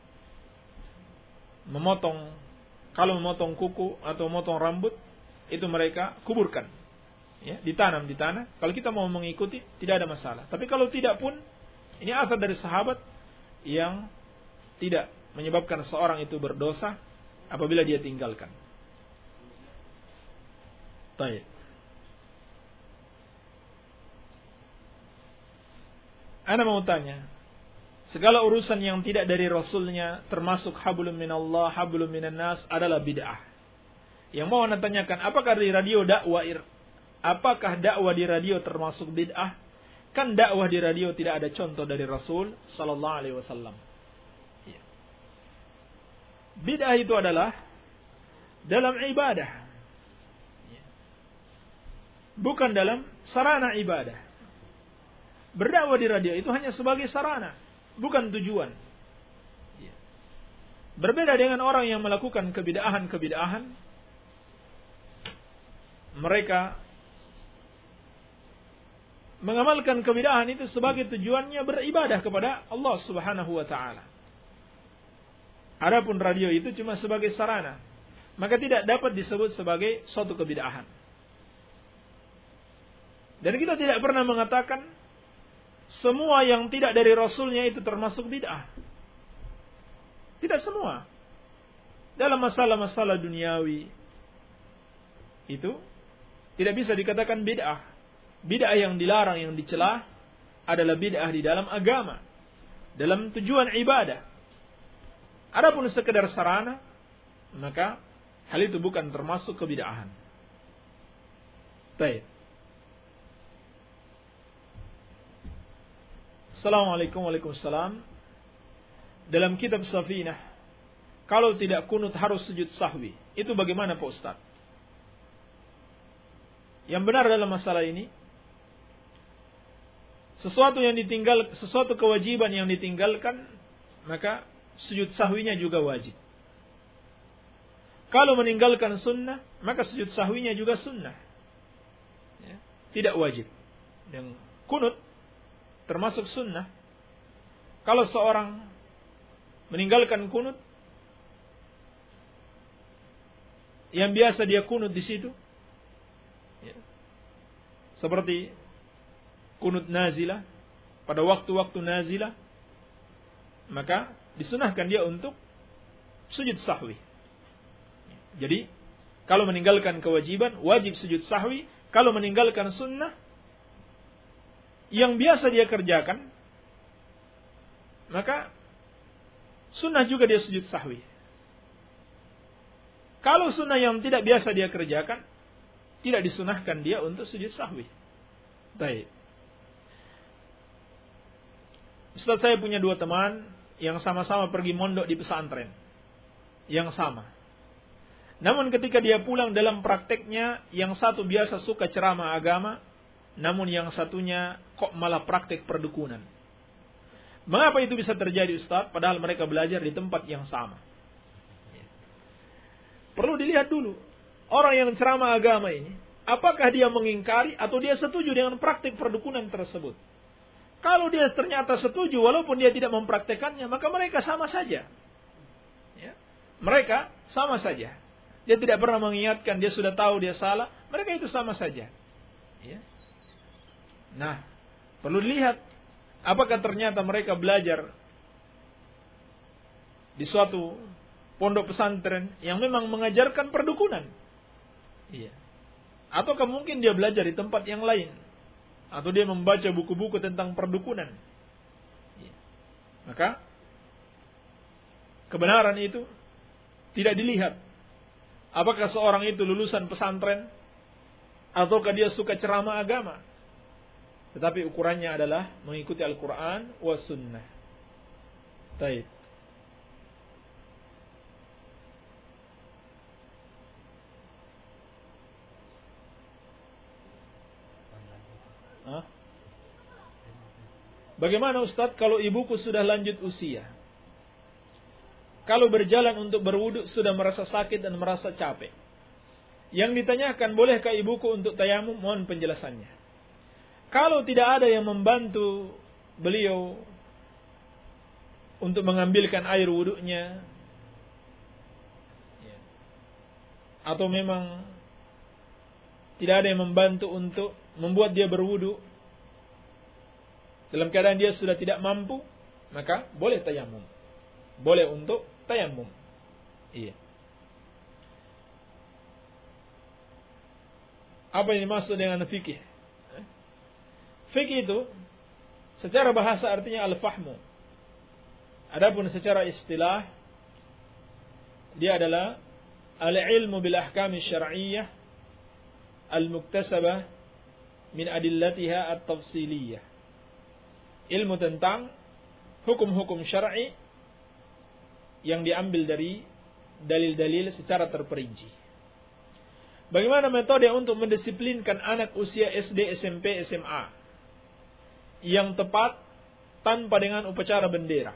memotong, kalau memotong kuku atau memotong rambut, itu mereka kuburkan, ya, ditanam di tanah. Kalau kita mau mengikuti, tidak ada masalah. Tapi kalau tidak pun, ini asar dari sahabat yang tidak menyebabkan seorang itu berdosa apabila dia tinggalkan. Baik. Ana mau tanya, segala urusan yang tidak dari Rasulnya termasuk hablum minallah, hablum minan nas adalah bid'ah. Yang mau ana tanyakan, apakah di radio dakwah apakah dakwah di radio termasuk bid'ah? Kan dakwah di radio tidak ada contoh dari Rasul sallallahu alaihi wasallam. Bid'ah itu adalah dalam ibadah, bukan dalam sarana ibadah. Berdakwah di radio itu hanya sebagai sarana, bukan tujuan. Berbeda dengan orang yang melakukan kebid'ahan-kebid'ahan. Mereka mengamalkan kebid'ahan itu sebagai tujuannya beribadah kepada Allah Subhanahu wa taala. Adapun radio itu cuma sebagai sarana, maka tidak dapat disebut sebagai suatu kebid'ahan. Dan kita tidak pernah mengatakan semua yang tidak dari Rasulnya itu termasuk bid'ah. Tidak semua. Dalam masalah-masalah duniawi itu tidak bisa dikatakan bid'ah. Bid'ah yang dilarang, yang dicela adalah bid'ah di dalam agama, dalam tujuan ibadah. Adapun sekedar sarana, maka hal itu bukan termasuk kebid'ahan. Baik. Assalamualaikum warahmatullahi wabarakatuh. Dalam kitab Safinah, kalau tidak kunut harus sujud sahwi. Itu bagaimana Pak Ustaz? Yang benar dalam masalah ini, sesuatu yang ditinggal, sesuatu kewajiban yang ditinggalkan, maka sujud sahwinya juga wajib. Kalau meninggalkan sunnah, maka sujud sahwinya juga sunnah. Ya, tidak wajib. Yang kunut termasuk sunnah. Kalau seorang meninggalkan kunut, yang biasa dia kunut di situ, ya, seperti kunut nazilah pada waktu-waktu nazilah, maka disunahkan dia untuk sujud sahwi. Jadi kalau meninggalkan kewajiban wajib sujud sahwi. Kalau meninggalkan sunnah yang biasa dia kerjakan, maka sunnah juga dia sujud sahwi. Kalau sunnah yang tidak biasa dia kerjakan, tidak disunahkan dia untuk sujud sahwi. Baik. Ustaz, saya punya dua teman yang sama-sama pergi mondok di pesantren yang sama. Namun ketika dia pulang dalam prakteknya, yang satu biasa suka ceramah agama, namun yang satunya kok malah praktek perdukunan. Mengapa itu bisa terjadi, Ustaz? Padahal mereka belajar di tempat yang sama. Perlu dilihat dulu, orang yang ceramah agama ini, apakah dia mengingkari atau dia setuju dengan praktek perdukunan tersebut. Kalau dia ternyata setuju, walaupun dia tidak mempraktekannya, maka mereka sama saja. Ya. Mereka sama saja. Dia tidak pernah mengingatkan, dia sudah tahu dia salah, mereka itu sama saja. Ya. Nah, perlu dilihat, apakah ternyata mereka belajar di suatu pondok pesantren yang memang mengajarkan perdukunan. Iya. Ataukah mungkin dia belajar di tempat yang lain, atau dia membaca buku-buku tentang perdukunan. Iya. Maka kebenaran itu tidak dilihat. Apakah seorang itu lulusan pesantren, ataukah dia suka ceramah agama. Tetapi ukurannya adalah mengikuti Al-Quran wa sunnah. Baik. Hah? Bagaimana Ustaz kalau ibuku sudah lanjut usia? Kalau berjalan untuk berwudu sudah merasa sakit dan merasa capek. Yang ditanyakan, bolehkah ibuku untuk tayamum? Mohon penjelasannya. Kalau tidak ada yang membantu beliau untuk mengambilkan air wudunya, atau memang tidak ada yang membantu untuk membuat dia berwudu dalam keadaan dia sudah tidak mampu, maka boleh tayamum. Boleh untuk tayamum. Iya. Apa yang dimaksud dengan fikih? Fikih itu secara bahasa artinya al-fahmu. Adapun secara istilah dia adalah al-ilmu bil ahkam syar'iyyah al-muktasabah min adillatiha at-tafsiliyah. Ilmu tentang hukum-hukum syar'i yang diambil dari dalil-dalil secara terperinci. Bagaimana metode untuk mendisiplinkan anak usia S D, S M P, S M A yang tepat tanpa dengan upacara bendera?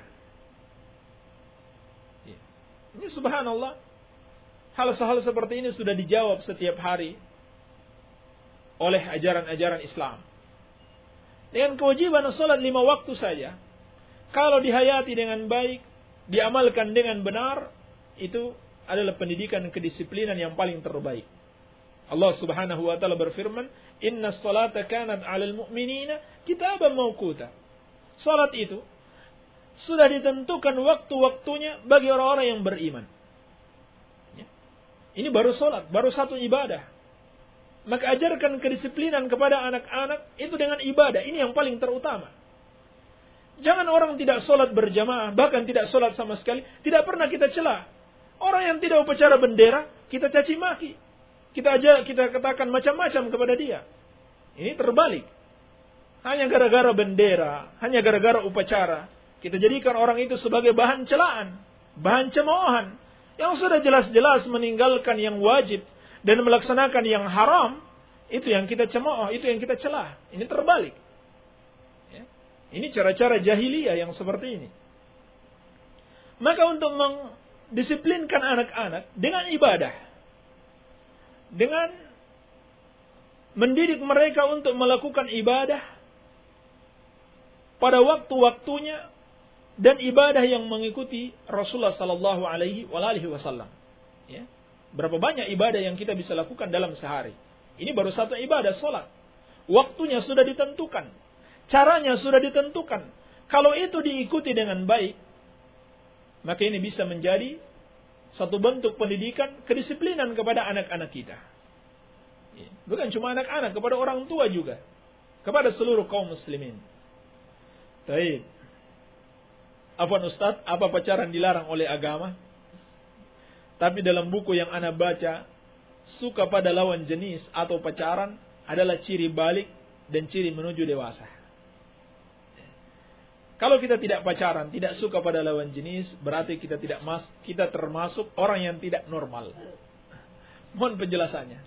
Ini subhanallah, hal-hal seperti ini sudah dijawab setiap hari oleh ajaran-ajaran Islam. Dengan kewajiban salat lima waktu saja, kalau dihayati dengan baik, diamalkan dengan benar, itu adalah pendidikan kedisiplinan yang paling terbaik. Allah Subhanahu wa taala berfirman, "Inna sholata kanat 'alal mu'minina kitaban mawquta." Salat itu sudah ditentukan waktu-waktunya bagi orang-orang yang beriman. Ya. Ini baru salat, baru satu ibadah. Maka ajarkan kedisiplinan kepada anak-anak itu dengan ibadah. Ini yang paling terutama. Jangan orang tidak sholat berjamaah, bahkan tidak sholat sama sekali, tidak pernah kita celah. Orang yang tidak upacara bendera, kita caci maki. Kita aja kita katakan macam-macam kepada dia. Ini terbalik. Hanya gara-gara bendera, hanya gara-gara upacara, kita jadikan orang itu sebagai bahan celaan, bahan cemoohan, yang sudah jelas-jelas meninggalkan yang wajib dan melaksanakan yang haram. Itu yang kita cemooh, itu yang kita celah. Ini terbalik. Ya. Ini cara-cara jahiliyah yang seperti ini. Maka untuk mendisiplinkan anak-anak dengan ibadah, dengan mendidik mereka untuk melakukan ibadah pada waktu-waktunya dan ibadah yang mengikuti Rasulullah sallallahu alaihi wasallam. Ya. Berapa banyak ibadah yang kita bisa lakukan dalam sehari? Ini baru satu ibadah, salat. Waktunya sudah ditentukan, caranya sudah ditentukan. Kalau itu diikuti dengan baik, maka ini bisa menjadi satu bentuk pendidikan, kedisiplinan kepada anak-anak kita. Bukan cuma anak-anak, kepada orang tua juga, kepada seluruh kaum muslimin. Baik. Afwan Ustaz, apa pacaran dilarang oleh agama? Tapi dalam buku yang ana baca, suka pada lawan jenis atau pacaran adalah ciri balik dan ciri menuju dewasa. Kalau kita tidak pacaran, tidak suka pada lawan jenis, berarti kita tidak mas, kita termasuk orang yang tidak normal. Mohon penjelasannya.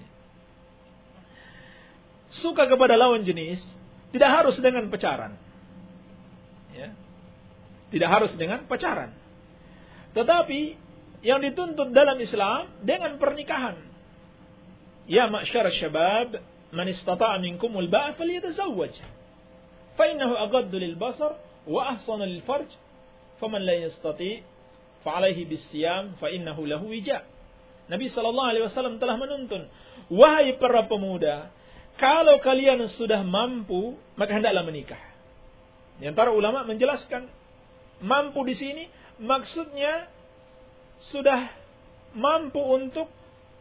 Suka kepada lawan jenis tidak harus dengan pacaran. Ya. Tidak harus dengan pacaran. Tetapi yang dituntut dalam Islam dengan pernikahan. Ya ma'syar syabab, man istata'a minkumul ba'a falyatazawwaj. Fa innahu aghaddu lil basar wa ahsanu lil farj. Faman la yastati' fa 'alaihi bis-siyam fa innahu lahu wija'. Nabi sallallahu alaihi wasallam telah menuntun, wahai para pemuda, kalau kalian sudah mampu, maka hendaklah menikah. Di antara ulama menjelaskan, mampu di sini maksudnya sudah mampu untuk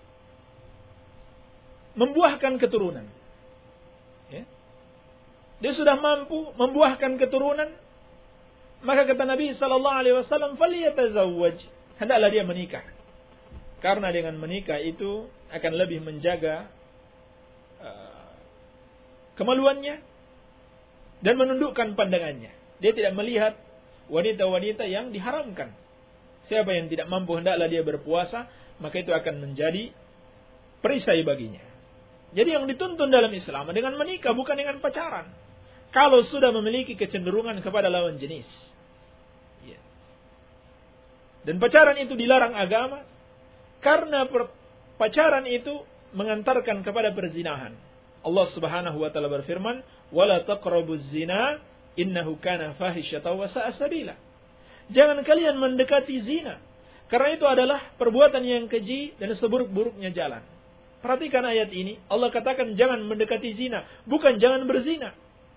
membuahkan keturunan. Ya. Dia sudah mampu membuahkan keturunan, maka kata Nabi sallallahu alaihi wasallam, "Falyatazawwaj." Hendaklah dia menikah. Karena dengan menikah itu akan lebih menjaga uh, kemaluannya dan menundukkan pandangannya. Dia tidak melihat wanita-wanita yang diharamkan. Siapa yang tidak mampu hendaklah dia berpuasa, maka itu akan menjadi perisai baginya. Jadi yang dituntun dalam Islam dengan menikah, bukan dengan pacaran. Kalau sudah memiliki kecenderungan kepada lawan jenis. Ya. Dan pacaran itu dilarang agama, karena pacaran itu mengantarkan kepada perzinahan. Allah Subhanahu wa taala berfirman, "Wala taqrabuz zina, innahu kana fahisyatan wa sa'a sabila." Jangan kalian mendekati zina, karena itu adalah perbuatan yang keji dan seburuk-buruknya jalan. Perhatikan ayat ini, Allah katakan jangan mendekati zina, bukan jangan berzina.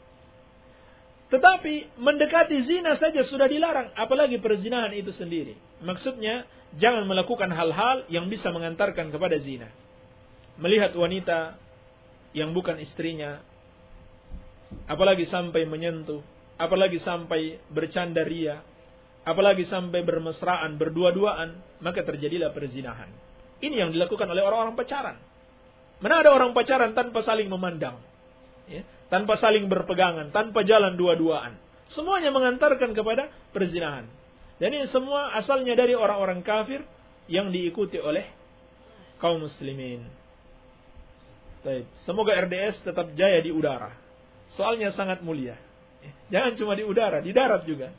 Tetapi mendekati zina saja sudah dilarang, apalagi perzinahan itu sendiri. Maksudnya, jangan melakukan hal-hal yang bisa mengantarkan kepada zina. Melihat wanita yang bukan istrinya, apalagi sampai menyentuh, apalagi sampai bercanda ria, apalagi sampai bermesraan, berdua-duaan, maka terjadilah perzinahan. Ini yang dilakukan oleh orang-orang pacaran. Mana ada orang pacaran tanpa saling memandang, ya, tanpa saling berpegangan, tanpa jalan dua-duaan. Semuanya mengantarkan kepada perzinahan. Dan ini semua asalnya dari orang-orang kafir yang diikuti oleh kaum muslimin. Baik. Semoga R D S tetap jaya di udara. Soalnya sangat mulia. Jangan cuma di udara, di darat juga.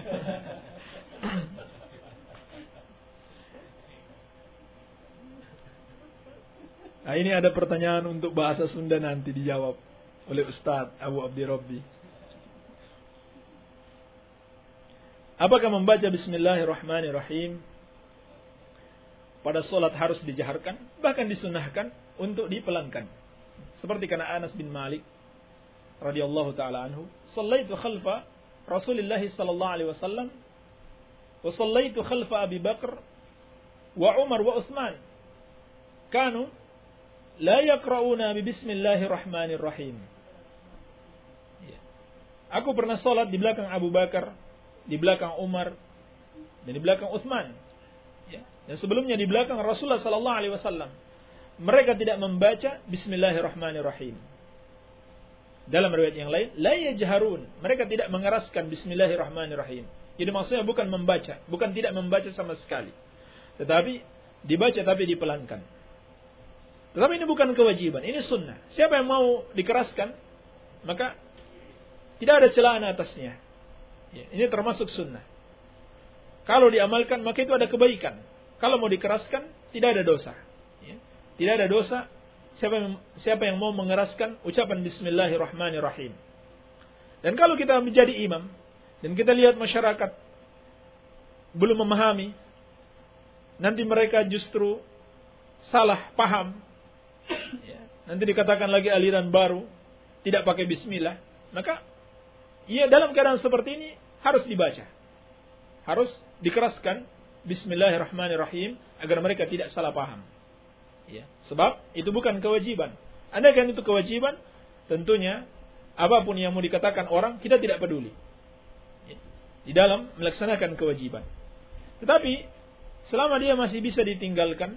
Nah, ini ada pertanyaan untuk bahasa Sunda nanti dijawab oleh Ustaz Abu Abdi Robbi. Apakah membaca Bismillahirrahmanirrahim pada solat harus dijaharkan, bahkan disunahkan untuk dipelankan? Seperti kata Anas bin Malik radhiyallahu taala anhu, "Shallaitu khalfa Rasulillah sallallahu alaihi wasallam wa shallaitu khalfa Abi Bakar wa Umar wa Utsman. Kanu la yaqra'una bi Bismillahirrahmanirrahim." Ya. Aku pernah salat di belakang Abu Bakar, di belakang Umar, dan di belakang Utsman. Ya. Dan sebelumnya di belakang Rasulullah sallallahu alaihi wasallam. Mereka tidak membaca Bismillahirrahmanirrahim. Dalam riwayat yang lain, la yajharun. Mereka tidak mengeraskan Bismillahirrahmanirrahim. Jadi maksudnya bukan membaca, bukan tidak membaca sama sekali. Tetapi dibaca tapi dipelankan. Tetapi ini bukan kewajiban, ini sunnah. Siapa yang mau dikeraskan, maka tidak ada celaan atasnya. Ya, ini termasuk sunnah. Kalau diamalkan maka itu ada kebaikan. Kalau mau dikeraskan tidak ada dosa. Ya, tidak ada dosa. Siapa yang, siapa yang mau mengeraskan ucapan Bismillahirrahmanirrahim. Dan kalau kita menjadi imam dan kita lihat masyarakat belum memahami, nanti mereka justru salah paham. Ya, nanti dikatakan lagi aliran baru, tidak pakai bismillah. Maka, ya dalam keadaan seperti ini harus dibaca. Harus dikeraskan Bismillahirrahmanirrahim agar mereka tidak salah paham. Ya, sebab itu bukan kewajiban. Andaikan itu kewajiban, tentunya apapun yang mau dikatakan orang, kita tidak peduli. Ya, di dalam melaksanakan kewajiban. Tetapi, selama dia masih bisa ditinggalkan,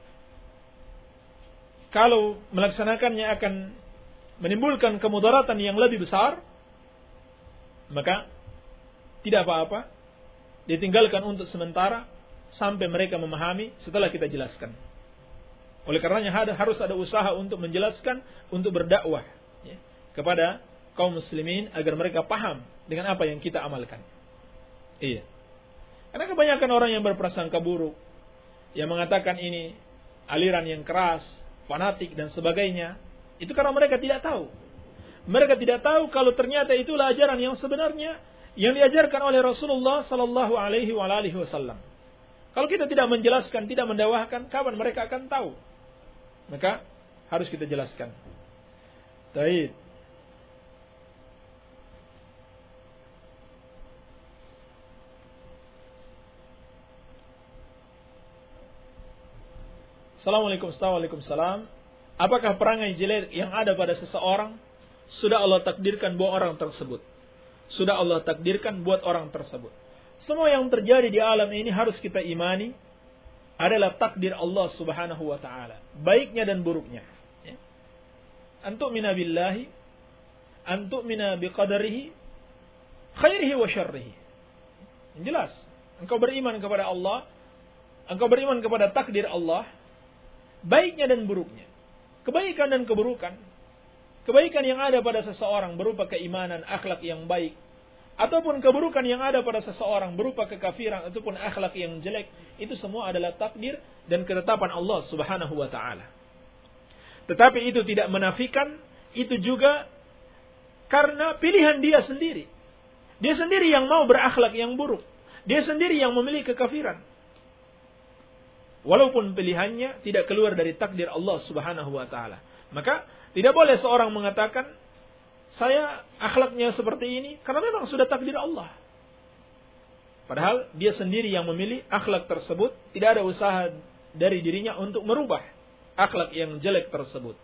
kalau melaksanakannya akan menimbulkan kemudaratan yang lebih besar, maka tidak apa-apa, ditinggalkan untuk sementara sampai mereka memahami setelah kita jelaskan. Oleh karenanya harus ada usaha untuk menjelaskan, untuk berdakwah ya, kepada kaum muslimin agar mereka paham dengan apa yang kita amalkan. Iya. Karena kebanyakan orang yang berprasangka buruk, yang mengatakan ini aliran yang keras, fanatik dan sebagainya, itu karena mereka tidak tahu. Mereka tidak tahu kalau ternyata itulah ajaran yang sebenarnya yang diajarkan oleh Rasulullah sallallahu alaihi wasallam. Kalau kita tidak menjelaskan, tidak mendakwahkan, kapan mereka akan tahu? Maka harus kita jelaskan. Baik. Assalamualaikum warahmatullahi. Apakah perangai jelek yang ada pada seseorang sudah Allah takdirkan buat orang tersebut? Sudah Allah takdirkan buat orang tersebut. Semua yang terjadi di alam ini harus kita imani adalah takdir Allah Subhanahu wa taala, baiknya dan buruknya. Ya. Antu'mina billahi, antu'mina biqadarihi, khairihi wa syarrihi. Jelas, engkau beriman kepada Allah, engkau beriman kepada takdir Allah, baiknya dan buruknya. Kebaikan dan keburukan. Kebaikan yang ada pada seseorang berupa keimanan, akhlak yang baik, ataupun keburukan yang ada pada seseorang berupa kekafiran ataupun akhlak yang jelek, itu semua adalah takdir dan ketetapan Allah Subhanahu wa taala. Tetapi itu tidak menafikan itu juga karena pilihan dia sendiri. Dia sendiri yang mau berakhlak yang buruk. Dia sendiri yang memilih kekafiran. Walaupun pilihannya tidak keluar dari takdir Allah Subhanahu wa taala. Maka tidak boleh seorang mengatakan saya akhlaknya seperti ini karena memang sudah takdir Allah. Padahal dia sendiri yang memilih akhlak tersebut, tidak ada usaha dari dirinya untuk merubah akhlak yang jelek tersebut.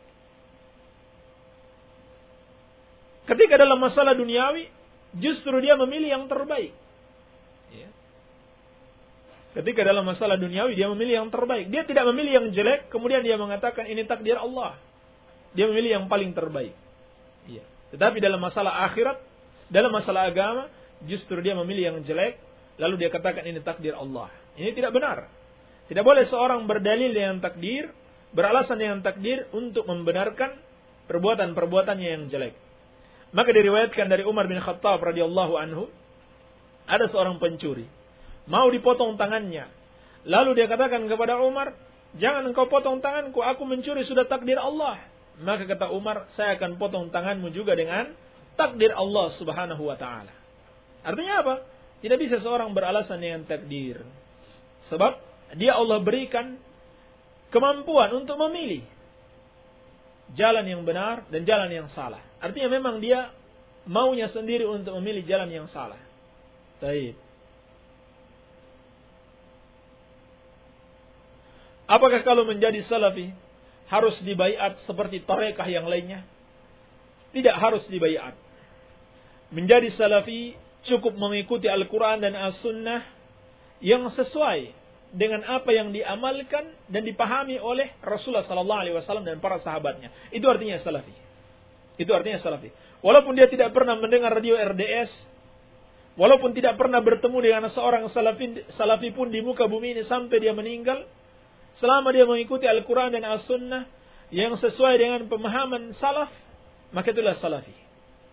Ketika dalam masalah duniawi, justru dia memilih yang terbaik. Ya. Ketika dalam masalah duniawi, dia memilih yang terbaik. Dia tidak memilih yang jelek, kemudian dia mengatakan ini takdir Allah. Dia memilih yang paling terbaik. Ya. Tetapi dalam masalah akhirat, dalam masalah agama, justru dia memilih yang jelek, lalu dia katakan ini takdir Allah. Ini tidak benar. Tidak boleh seorang berdalil dengan takdir, beralasan dengan takdir untuk membenarkan perbuatan-perbuatannya yang jelek. Maka diriwayatkan dari Umar bin Khattab radhiyallahu anhu, ada seorang pencuri, mau dipotong tangannya. Lalu dia katakan kepada Umar, jangan engkau potong tanganku, aku mencuri sudah takdir Allah. Maka kata Umar, saya akan potong tanganmu juga dengan takdir Allah Subhanahu wa taala. Artinya apa? Tidak bisa seorang beralasan dengan takdir. Sebab dia Allah berikan kemampuan untuk memilih jalan yang benar dan jalan yang salah. Artinya memang dia maunya sendiri untuk memilih jalan yang salah. Baik. Apakah kalau menjadi salafi harus dibaiat seperti tarekah yang lainnya? Tidak harus dibaiat. Menjadi salafi cukup mengikuti Al-Quran dan As-Sunnah yang sesuai dengan apa yang diamalkan dan dipahami oleh Rasulullah sallallahu alaihi wasallam dan para sahabatnya. Itu artinya salafi. Itu artinya salafi. Walaupun dia tidak pernah mendengar radio R D S, walaupun tidak pernah bertemu dengan seorang salafi, salafi pun di muka bumi ini sampai dia meninggal, selama dia mengikuti Al-Quran dan As-Sunnah yang sesuai dengan pemahaman salaf, maka itulah salafi.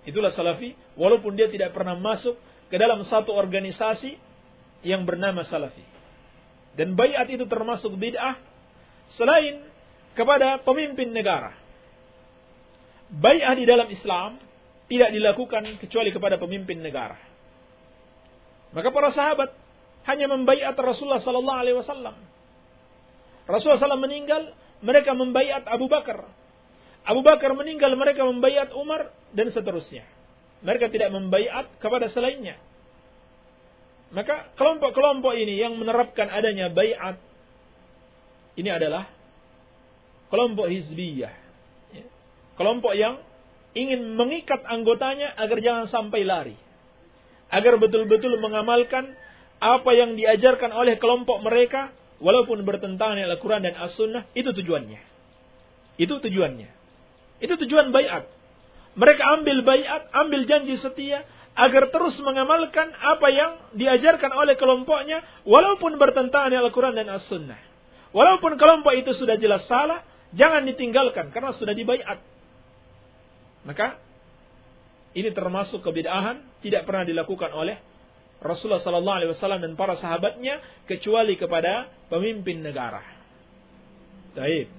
Itulah salafi, walaupun dia tidak pernah masuk ke dalam satu organisasi yang bernama salafi. Dan baiat itu termasuk bid'ah selain kepada pemimpin negara. Baiat di dalam Islam tidak dilakukan kecuali kepada pemimpin negara. Maka para sahabat hanya membaiat Rasulullah sallallahu alaihi wasallam. Rasulullah sallallahu alaihi wasallam meninggal, mereka membaiat Abu Bakar. Abu Bakar meninggal, mereka membaiat Umar dan seterusnya. Mereka tidak membaiat kepada selainnya. Maka kelompok-kelompok ini yang menerapkan adanya baiat ini adalah kelompok hizbiyah. Kelompok yang ingin mengikat anggotanya agar jangan sampai lari. Agar betul-betul mengamalkan apa yang diajarkan oleh kelompok mereka walaupun bertentangan dengan Al-Quran dan As-Sunnah. Itu tujuannya. Itu tujuannya. Itu tujuan baiat. Mereka ambil baiat, ambil janji setia agar terus mengamalkan apa yang diajarkan oleh kelompoknya walaupun bertentangan dengan Al-Quran dan As-Sunnah. Walaupun kelompok itu sudah jelas salah, jangan ditinggalkan karena sudah dibaiat. Maka ini termasuk kebid'ahan, tidak pernah dilakukan oleh Rasulullah sallallahu alaihi wasallam dan para sahabatnya kecuali kepada pemimpin negara. Baik.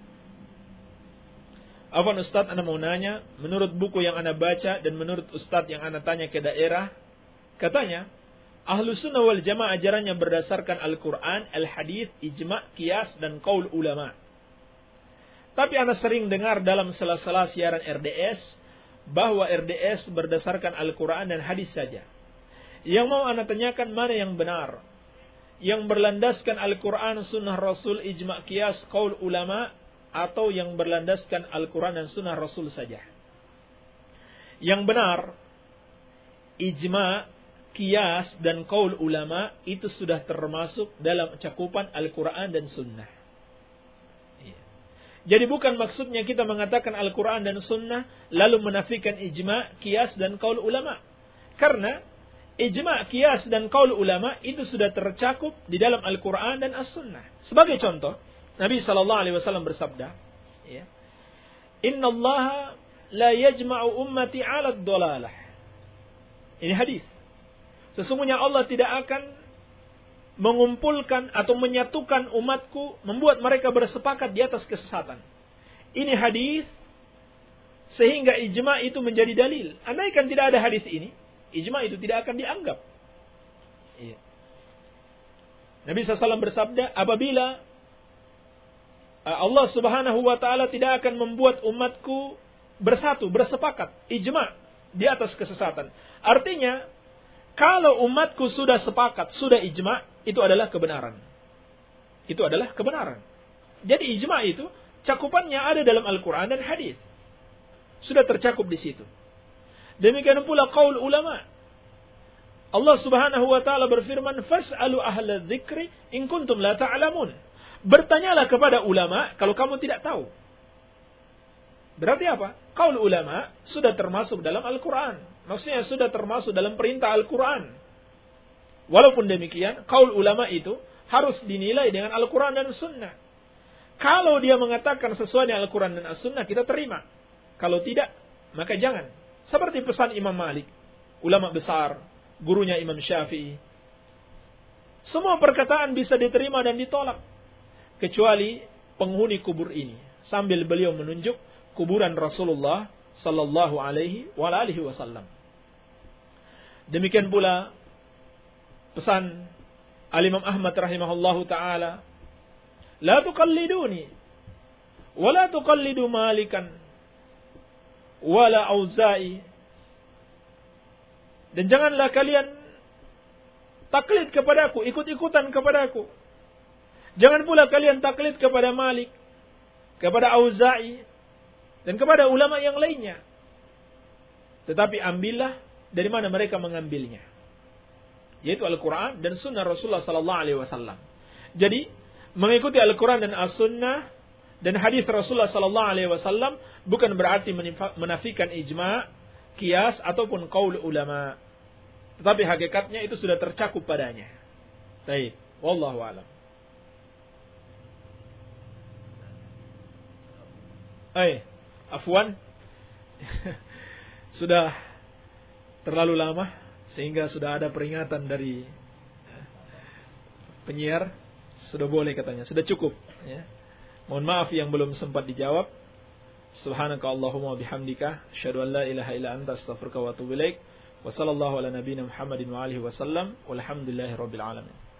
Afwan Ustaz, Anda mau nanya, menurut buku yang Anda baca dan menurut Ustaz yang Anda tanya ke daerah, katanya, Ahlus Sunnah wal Jamaah ajarannya berdasarkan Al-Quran, Al-Hadith, Ijma', Qiyas, dan Qaul Ulama. Tapi Anda sering dengar dalam sela-sela siaran R D S, bahwa R D S berdasarkan Al-Quran dan Hadis saja. Yang mau Anda tanyakan mana yang benar? Yang berlandaskan Al-Quran, Sunnah Rasul, Ijma', Qiyas, Qaul Ulama, atau yang berlandaskan Al-Quran dan Sunnah Rasul saja? Yang benar, ijma', qiyas, dan qaul ulama itu sudah termasuk dalam cakupan Al-Quran dan Sunnah. Jadi bukan maksudnya kita mengatakan Al-Quran dan Sunnah lalu menafikan ijma', qiyas, dan qaul ulama. Karena ijma', qiyas, dan qaul ulama itu sudah tercakup di dalam Al-Quran dan As-Sunnah. Sebagai contoh, Nabi sallallahu alaihi wasallam bersabda, ya, Inna Allah la yajma'u ummati 'ala ad-dhalalah. Ini hadis. Sesungguhnya Allah tidak akan mengumpulkan atau menyatukan umatku, membuat mereka bersepakat di atas kesesatan. Ini hadis sehingga ijma' itu menjadi dalil. Andaikan tidak ada hadis ini, ijma' itu tidak akan dianggap. Ya. Nabi sallallahu alaihi wasallam bersabda, apabila Allah subhanahu wa ta'ala tidak akan membuat umatku bersatu, bersepakat, ijma' di atas kesesatan. Artinya, kalau umatku sudah sepakat, sudah ijma', itu adalah kebenaran. Itu adalah kebenaran. Jadi ijma' itu, cakupannya ada dalam Al-Quran dan hadis. Sudah tercakup di situ. Demikian pula qaul ulama. Allah subhanahu wa ta'ala berfirman, Fas'alu ahla dzikri in kuntum la ta'lamun. Bertanyalah kepada ulama kalau kamu tidak tahu. Berarti apa? Qaul ulama sudah termasuk dalam Al-Quran. Maksudnya sudah termasuk dalam perintah Al-Quran. Walaupun demikian, qaul ulama itu harus dinilai dengan Al-Quran dan Sunnah. Kalau dia mengatakan sesuai dengan Al-Quran dan As-Sunnah, kita terima. Kalau tidak, maka jangan. Seperti pesan Imam Malik, ulama besar, gurunya Imam Syafi'i. Semua perkataan bisa diterima dan ditolak. Kecuali penghuni kubur ini. Sambil beliau menunjuk kuburan Rasulullah sallallahu alaihi wa alihi wasallam. Demikian pula pesan Al-Imam Ahmad rahimahullahu ta'ala. La tuqalliduni. Wa la tuqallidu Malikan. Wa la Auza'i. Dan janganlah kalian taklid kepadaku, ikut-ikutan kepadaku. Jangan pula kalian taklid kepada Malik, kepada Auza'i, dan kepada ulama yang lainnya. Tetapi ambillah dari mana mereka mengambilnya, yaitu Al-Quran dan Sunnah Rasulullah sallallahu alaihi wasallam. Jadi mengikuti Al-Quran dan As-Sunnah dan hadis Rasulullah sallallahu alaihi wasallam bukan berarti menafikan ijma', qiyas ataupun qaul ulama. Tetapi hakikatnya itu sudah tercakup padanya. Baik, wallahu a'lam. Eh, afwan. sudah terlalu lama sehingga sudah ada peringatan dari penyiar, sudah boleh katanya, sudah cukup ya. Mohon maaf yang belum sempat dijawab. Subhanaka Allahumma bihamdika asyhadu an la ilaha illa anta astaghfiruka wa atubu ilaik. Wa sallallahu ala nabiyyina Muhammadin wa alihi wasallam walhamdulillahi rabbil alamin.